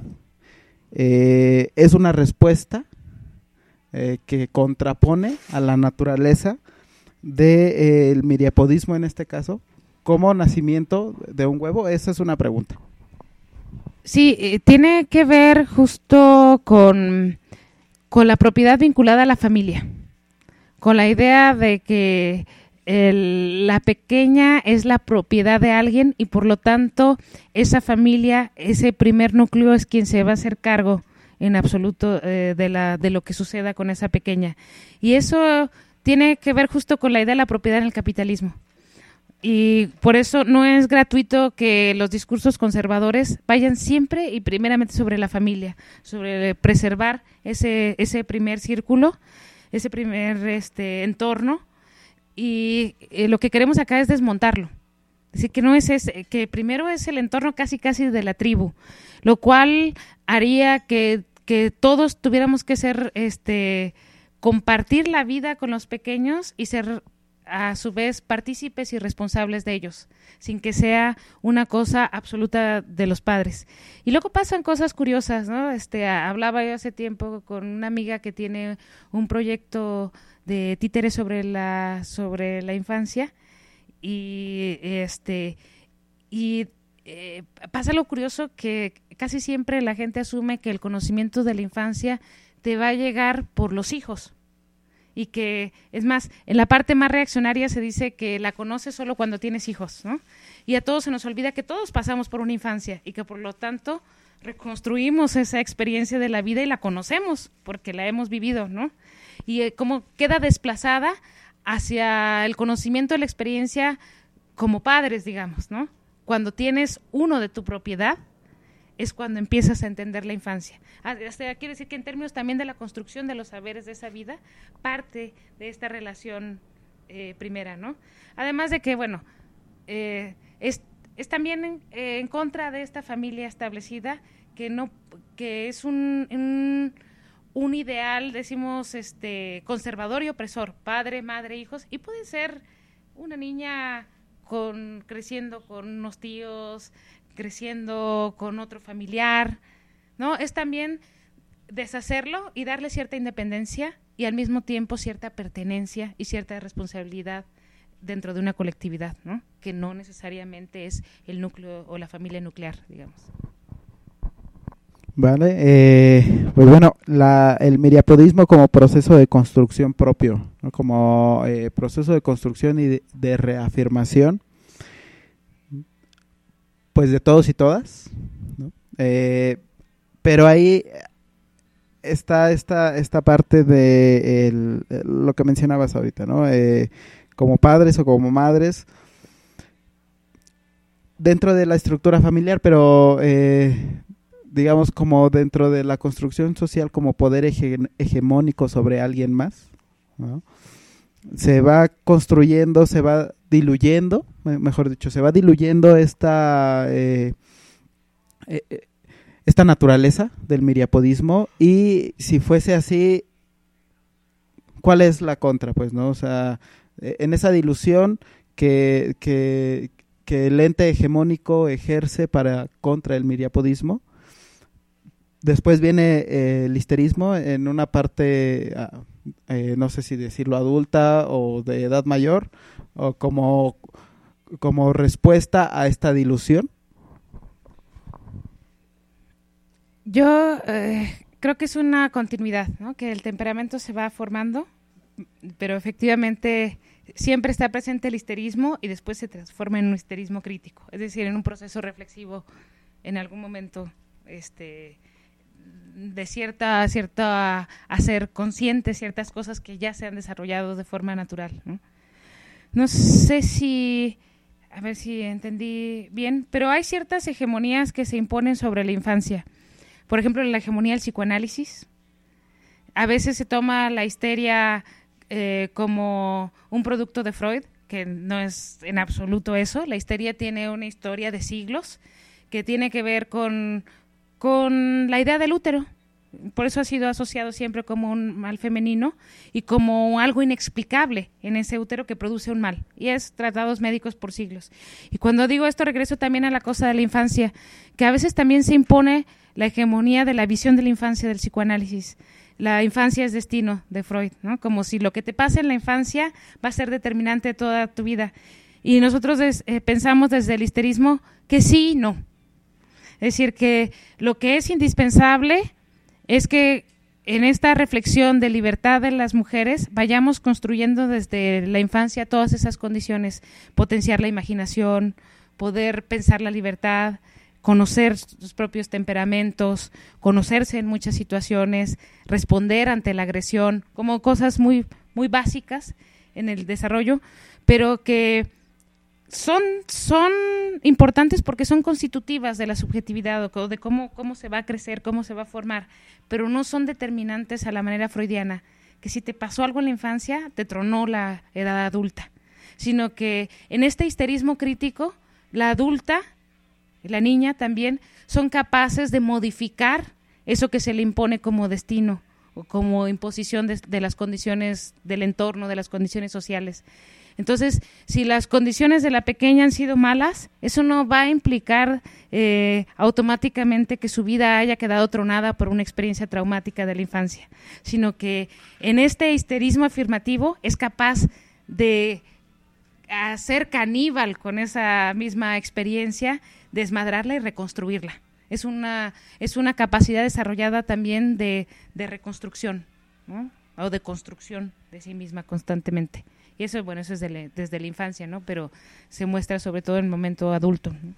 eh, es una respuesta Eh, que contrapone a la naturaleza del de, eh, miriapodismo en este caso, como nacimiento de un huevo. Esa es una pregunta. Sí, eh, tiene que ver justo con, con la propiedad vinculada a la familia, con la idea de que el, la pequeña es la propiedad de alguien y por lo tanto esa familia, ese primer núcleo es quien se va a hacer cargo en absoluto eh, de la de lo que suceda con esa pequeña. Y eso tiene que ver justo con la idea de la propiedad en el capitalismo. Y por eso no es gratuito que los discursos conservadores vayan siempre y primeramente sobre la familia, sobre preservar ese ese primer círculo, ese primer este entorno, y eh, lo que queremos acá es desmontarlo. Es decir, que no es ese, que primero es el entorno casi casi de la tribu, lo cual haría que que todos tuviéramos que ser, este, compartir la vida con los pequeños y ser a su vez partícipes y responsables de ellos, sin que sea una cosa absoluta de los padres. Y luego pasan cosas curiosas, ¿no? Este, hablaba yo hace tiempo con una amiga que tiene un proyecto de títeres sobre la, sobre la infancia y este, y Eh, pasa lo curioso que casi siempre la gente asume que el conocimiento de la infancia te va a llegar por los hijos y que, es más, en la parte más reaccionaria se dice que la conoces solo cuando tienes hijos, ¿no? Y a todos se nos olvida que todos pasamos por una infancia y que por lo tanto reconstruimos esa experiencia de la vida y la conocemos porque la hemos vivido, ¿no? Y eh, como queda desplazada hacia el conocimiento de la experiencia como padres, digamos, ¿no? Cuando tienes uno de tu propiedad, es cuando empiezas a entender la infancia. Hasta quiere decir que en términos también de la construcción de los saberes de esa vida, parte de esta relación eh, primera, ¿no? Además de que, bueno, eh, es, es también en, eh, en contra de esta familia establecida, que no, que es un, un, un ideal, decimos, este, conservador y opresor, padre, madre, hijos, y puede ser una niña con creciendo con unos tíos, creciendo con otro familiar, ¿no? Es también deshacerlo y darle cierta independencia y al mismo tiempo cierta pertenencia y cierta responsabilidad dentro de una colectividad, ¿no? Que no necesariamente es el núcleo o la familia nuclear, digamos. Vale, eh, pues bueno, la, el miriapodismo como proceso de construcción propio, ¿no? Como eh, proceso de construcción y de, de reafirmación, pues de todos y todas, ¿no? Eh, pero ahí está esta, esta parte de el, lo que mencionabas ahorita, ¿no? Eh, como padres o como madres, dentro de la estructura familiar, pero eh, digamos como dentro de la construcción social como poder hege- hegemónico sobre alguien más, ¿no? se va construyendo, se va diluyendo, mejor dicho, se va diluyendo esta eh, eh, esta naturaleza del miriapodismo, y si fuese así, ¿cuál es la contra? Pues, ¿no? O sea, en esa dilución que, que, que el ente hegemónico ejerce para contra el miriapodismo, después viene eh, el histerismo en una parte, eh, no sé si decirlo adulta o de edad mayor, o como, como respuesta a esta dilución. Yo eh, creo que es una continuidad, ¿no? Que el temperamento se va formando, pero efectivamente siempre está presente el histerismo y después se transforma en un histerismo crítico, es decir, en un proceso reflexivo en algún momento, este, de cierta, cierta hacer consciente ciertas cosas que ya se han desarrollado de forma natural, ¿no? No sé si, a ver si entendí bien, pero hay ciertas hegemonías que se imponen sobre la infancia. Por ejemplo, la hegemonía del psicoanálisis. A veces se toma la histeria eh, como un producto de Freud, que no es en absoluto eso. La histeria tiene una historia de siglos que tiene que ver con, con la idea del útero. Por eso ha sido asociado siempre como un mal femenino y como algo inexplicable en ese útero que produce un mal. Y es tratados médicos por siglos. Y cuando digo esto, regreso también a la cosa de la infancia, que a veces también se impone la hegemonía de la visión de la infancia del psicoanálisis. La infancia es destino de Freud, ¿no? Como si lo que te pasa en la infancia va a ser determinante toda tu vida. Y nosotros des, eh, pensamos desde el histerismo que sí y no. Es decir, que lo que es indispensable es que en esta reflexión de libertad de las mujeres vayamos construyendo desde la infancia todas esas condiciones, potenciar la imaginación, poder pensar la libertad, conocer sus propios temperamentos, conocerse en muchas situaciones, responder ante la agresión, como cosas muy, muy básicas en el desarrollo, pero que son, son importantes porque son constitutivas de la subjetividad o de cómo, cómo se va a crecer, cómo se va a formar, pero no son determinantes a la manera freudiana, que si te pasó algo en la infancia, te tronó la edad adulta, sino que en este histerismo crítico, la adulta, la niña también, son capaces de modificar eso que se le impone como destino o como imposición de, de las condiciones del entorno, de las condiciones sociales. Entonces, si las condiciones de la pequeña han sido malas, eso no va a implicar eh, automáticamente que su vida haya quedado tronada por una experiencia traumática de la infancia, sino que en este histerismo afirmativo es capaz de hacer caníbal con esa misma experiencia, desmadrarla y reconstruirla. Es una, es una capacidad desarrollada también de, de reconstrucción, ¿no? O de construcción de sí misma constantemente. Y eso, bueno, eso es de le, desde la infancia, ¿no? Pero se muestra sobre todo en el momento adulto, ¿no?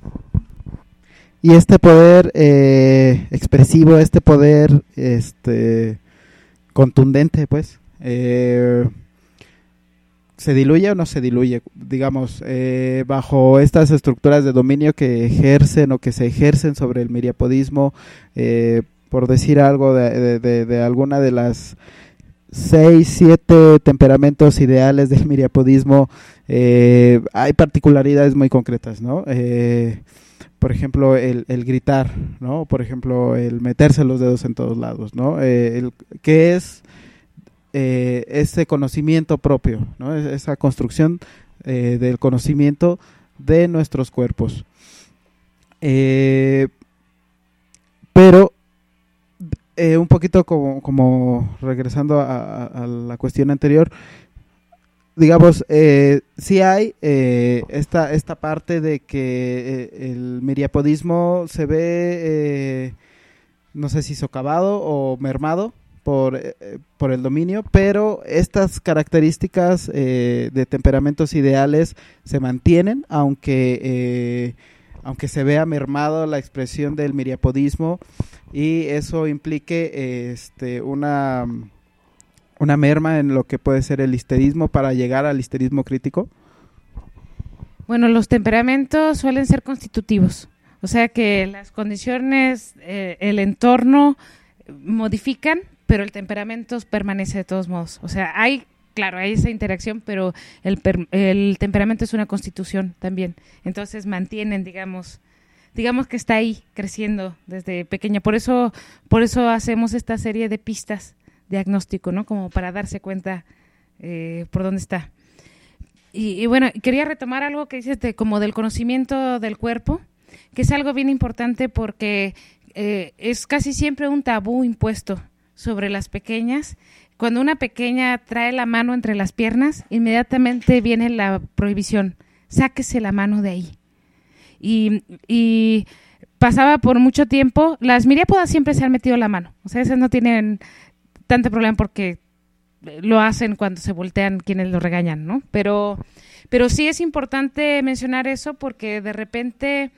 Y este poder eh, expresivo, este poder este contundente, pues, eh, ¿se diluye o no se diluye? Digamos, eh, bajo estas estructuras de dominio que ejercen o que se ejercen sobre el miriapodismo, eh, por decir algo de, de, de, de alguna de las seis, siete temperamentos ideales del miriapodismo, eh, hay particularidades muy concretas, ¿no? Eh, por ejemplo, el, el gritar, ¿no? Por ejemplo, el meterse los dedos en todos lados, ¿no? Eh, el, ¿qué es eh, ese conocimiento propio, ¿no? Esa construcción eh, del conocimiento de nuestros cuerpos? Eh, pero Eh, un poquito como, como regresando a, a, a la cuestión anterior, digamos, eh, sí hay eh, esta, esta parte de que eh, el miriapodismo se ve, eh, no sé si socavado o mermado por, eh, por el dominio, pero estas características eh, de temperamentos ideales se mantienen, aunque, eh, aunque se vea mermado la expresión del miriapodismo, y eso implique este una una merma en lo que puede ser el histerismo para llegar al histerismo crítico. Bueno, los temperamentos suelen ser constitutivos, o sea que las condiciones, eh, el entorno modifican, pero el temperamento permanece de todos modos. O sea, hay claro, hay esa interacción, pero el, el temperamento es una constitución también. Entonces mantienen, digamos, digamos que está ahí creciendo desde pequeña. Por eso, por eso hacemos esta serie de pistas diagnóstico, ¿no? Como para darse cuenta eh, por dónde está. Y, y bueno, quería retomar algo que dices de, como del conocimiento del cuerpo, que es algo bien importante porque eh, es casi siempre un tabú impuesto sobre las pequeñas. Cuando una pequeña trae la mano entre las piernas, inmediatamente viene la prohibición, sáquese la mano de ahí. Y, y pasaba por mucho tiempo, las miriápodas siempre se han metido la mano, o sea, esas no tienen tanto problema porque lo hacen cuando se voltean quienes lo regañan, ¿no? Pero, pero sí es importante mencionar eso porque de repente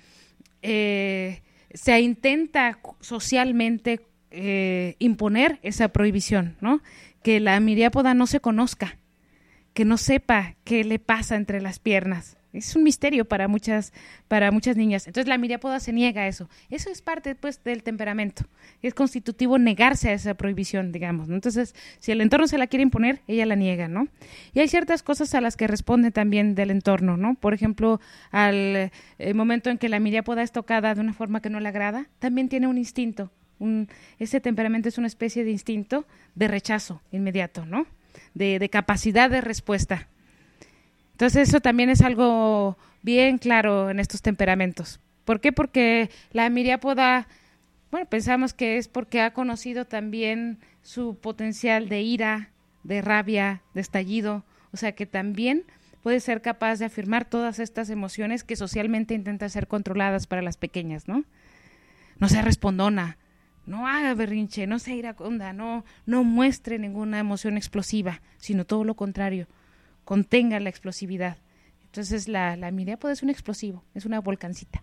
eh, se intenta socialmente eh, imponer esa prohibición, ¿no? Que la miriápoda no se conozca, que no sepa qué le pasa entre las piernas. Es un misterio para muchas, para muchas niñas. Entonces la miriápoda se niega a eso. Eso es parte, pues, del temperamento. Es constitutivo negarse a esa prohibición, digamos, ¿no? Entonces, si el entorno se la quiere imponer, ella la niega, ¿no? Y hay ciertas cosas a las que responde también del entorno, ¿no? Por ejemplo, al eh, momento en que la miriápoda es tocada de una forma que no le agrada, también tiene un instinto. Un, ese temperamento es una especie de instinto de rechazo inmediato, ¿no? De, de capacidad de respuesta. Entonces eso también es algo bien claro en estos temperamentos. ¿Por qué? Porque la miriápoda, bueno, pensamos que es porque ha conocido también su potencial de ira, de rabia, de estallido, o sea que también puede ser capaz de afirmar todas estas emociones que socialmente intentan ser controladas para las pequeñas, ¿no? No sea respondona, no haga berrinche, no sea iracunda, no, no muestre ninguna emoción explosiva, sino todo lo contrario. Contenga la explosividad. Entonces la, la miriápoda es un explosivo, es una volcancita.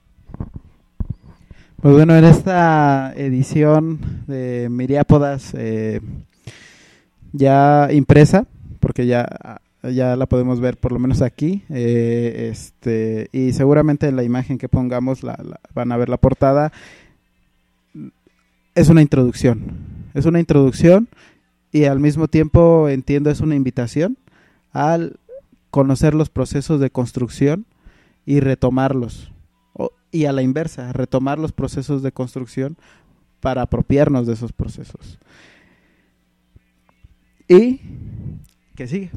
Pues bueno, en esta edición de Miriápodas eh, ya impresa, porque ya, ya la podemos ver por lo menos aquí, eh, este y seguramente en la imagen que pongamos la, la, van a ver la portada, es una introducción, es una introducción y al mismo tiempo entiendo es una invitación al conocer los procesos de construcción y retomarlos, o, y a la inversa, retomar los procesos de construcción para apropiarnos de esos procesos. ¿Y qué sigue?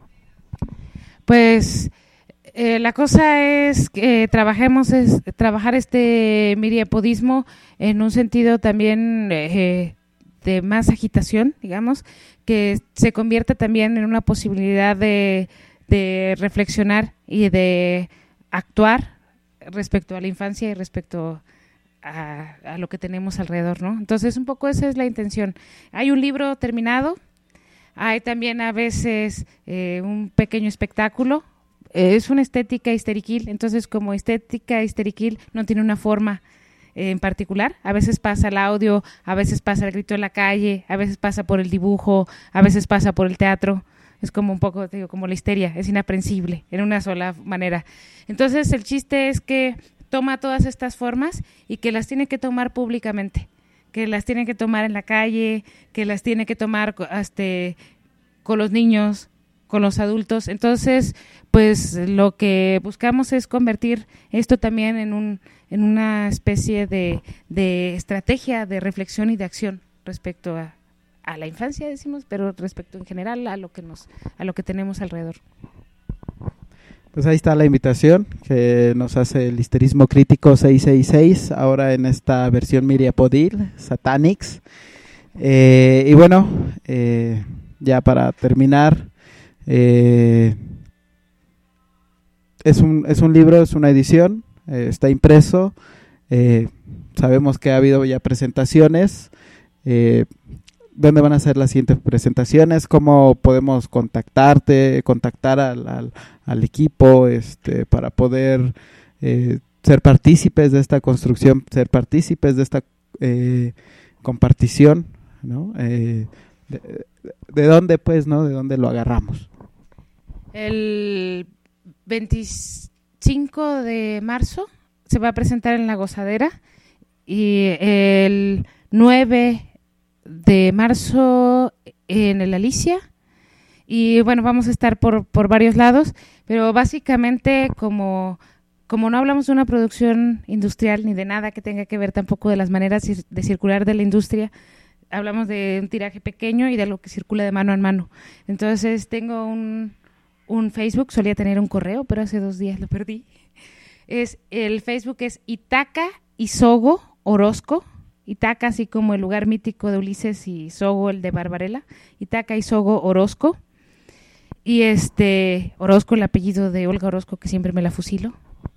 Pues eh, la cosa es que trabajemos es, trabajar este miriapodismo en un sentido también eh, de más agitación, digamos, que se convierta también en una posibilidad de, de reflexionar y de actuar respecto a la infancia y respecto a, a lo que tenemos alrededor, ¿no? Entonces, un poco esa es la intención. Hay un libro terminado, hay también a veces eh, un pequeño espectáculo, eh, es una estética histeriquil, entonces como estética histeriquil no tiene una forma en particular, a veces pasa el audio, a veces pasa el grito en la calle, a veces pasa por el dibujo, a veces pasa por el teatro, es como un poco, digo, como la histeria, es inaprensible en una sola manera. Entonces el chiste es que toma todas estas formas y que las tiene que tomar públicamente, que las tiene que tomar en la calle, que las tiene que tomar este, con los niños, con los adultos. Entonces, pues lo que buscamos es convertir esto también en un en una especie de, de estrategia de reflexión y de acción respecto a, a la infancia, decimos, pero respecto en general a lo que nos a lo que tenemos alrededor. Pues ahí está la invitación que nos hace el Histerismo Crítico seiscientos sesenta y seis, ahora en esta versión miriapodil, Satanix. Eh, y bueno, eh, ya para terminar, eh, es un es un libro, es una edición, eh, está impreso, eh, sabemos que ha habido ya presentaciones, eh, ¿dónde van a ser las siguientes presentaciones? ¿Cómo podemos contactarte, contactar al, al, al equipo este, para poder eh, ser partícipes de esta construcción, ser partícipes de esta eh, compartición, ¿no? Eh, de, ¿De dónde, pues, no? ¿De dónde lo agarramos? El veinticinco de marzo se va a presentar en La Gozadera y el nueve de marzo en el Alicia y bueno, vamos a estar por, por varios lados, pero básicamente como, como no hablamos de una producción industrial ni de nada que tenga que ver tampoco de las maneras de circular de la industria, hablamos de un tiraje pequeño y de lo que circula de mano en mano. Entonces tengo un, un Facebook, solía tener un correo, pero hace dos días lo perdí. Es, el Facebook es Itaca y Sogo Orozco, Itaca así como el lugar mítico de Ulises y Sogo el de Barbarella, Itaca y Sogo Orozco. Y este, Orozco, el apellido de Olga Orozco, que siempre me la fusilo.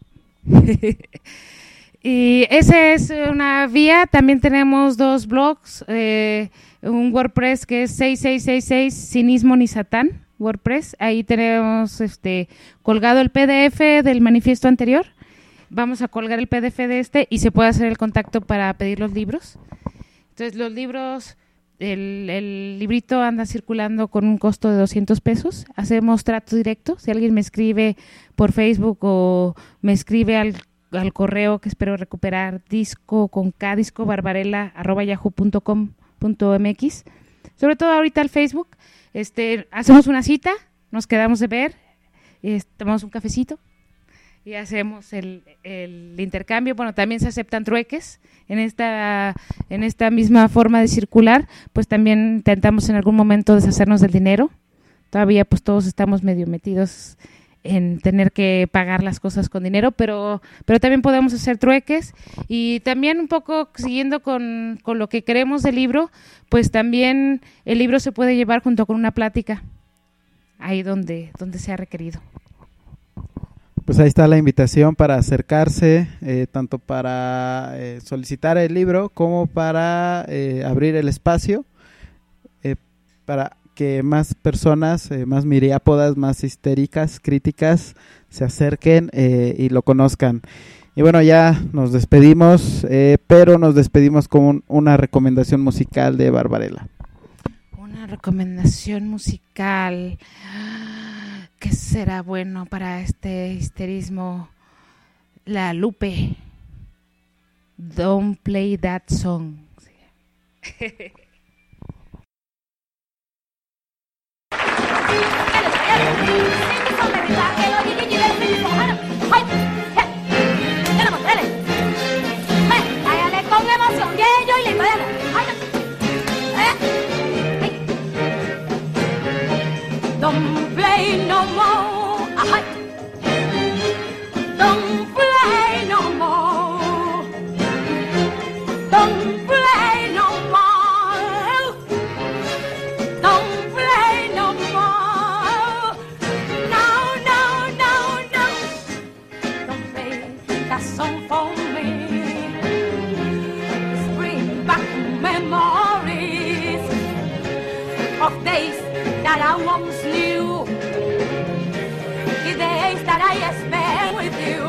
Y esa es una vía. También tenemos dos blogs, eh, un WordPress que es seis seis seis seis Cinismo ni Satán, WordPress. Ahí tenemos este colgado el P D F del manifiesto anterior. Vamos a colgar el P D F de este y se puede hacer el contacto para pedir los libros. Entonces, los libros... El, el librito anda circulando con un costo de doscientos pesos. Hacemos trato directo. Si alguien me escribe por Facebook o me escribe al, al correo que espero recuperar, disco con K, disco barbarella arroba yahoo punto com punto mx, sobre todo ahorita al Facebook, este, hacemos una cita, nos quedamos de ver, eh, tomamos un cafecito y hacemos el, el intercambio. Bueno, también se aceptan trueques en esta en esta misma forma de circular, pues también intentamos en algún momento deshacernos del dinero. Todavía pues todos estamos medio metidos en tener que pagar las cosas con dinero, pero pero también podemos hacer trueques. Y también un poco siguiendo con, con lo que queremos del libro, pues también el libro se puede llevar junto con una plática, ahí donde, donde sea requerido. Pues ahí está la invitación para acercarse, eh, tanto para eh, solicitar el libro como para eh, abrir el espacio eh, para que más personas, eh, más miriápodas, más histéricas, críticas, se acerquen eh, y lo conozcan. Y bueno, ya nos despedimos, eh, pero nos despedimos con un, una recomendación musical de Barbarella. Una recomendación musical... ¿Qué será bueno para este histerismo? La Lupe. Don't play that song. Don't play no more. Ajá. Don't play no more. Don't play no more. Don't play no more. No, no, no, no. Don't play that song for me. It's bring back memories of days that I once knew, the days that I spent with you.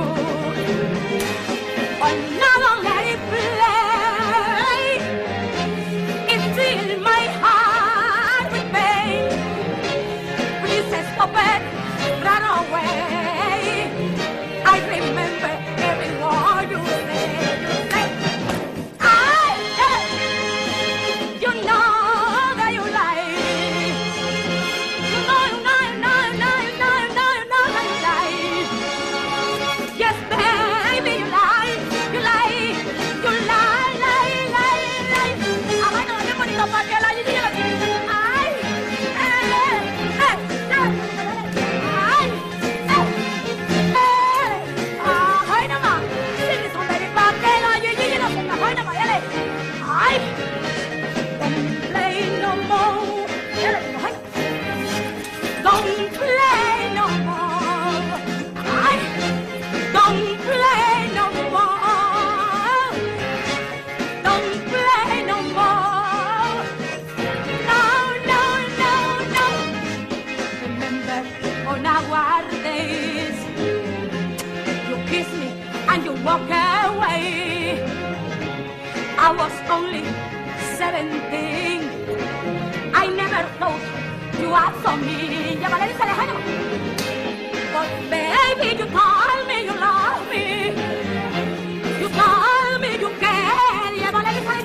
Oh, now don't let it play. It fills my heart with pain. Please stop it, run away. I remember every word you said. You said, I, you know that you lie. Walk away. I was only seventeen. I never thought you asked for me. But baby, you told me you love me. You told me you care.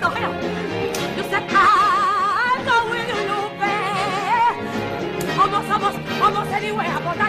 You said, I'll go with you, Lupe. Almost anywhere, but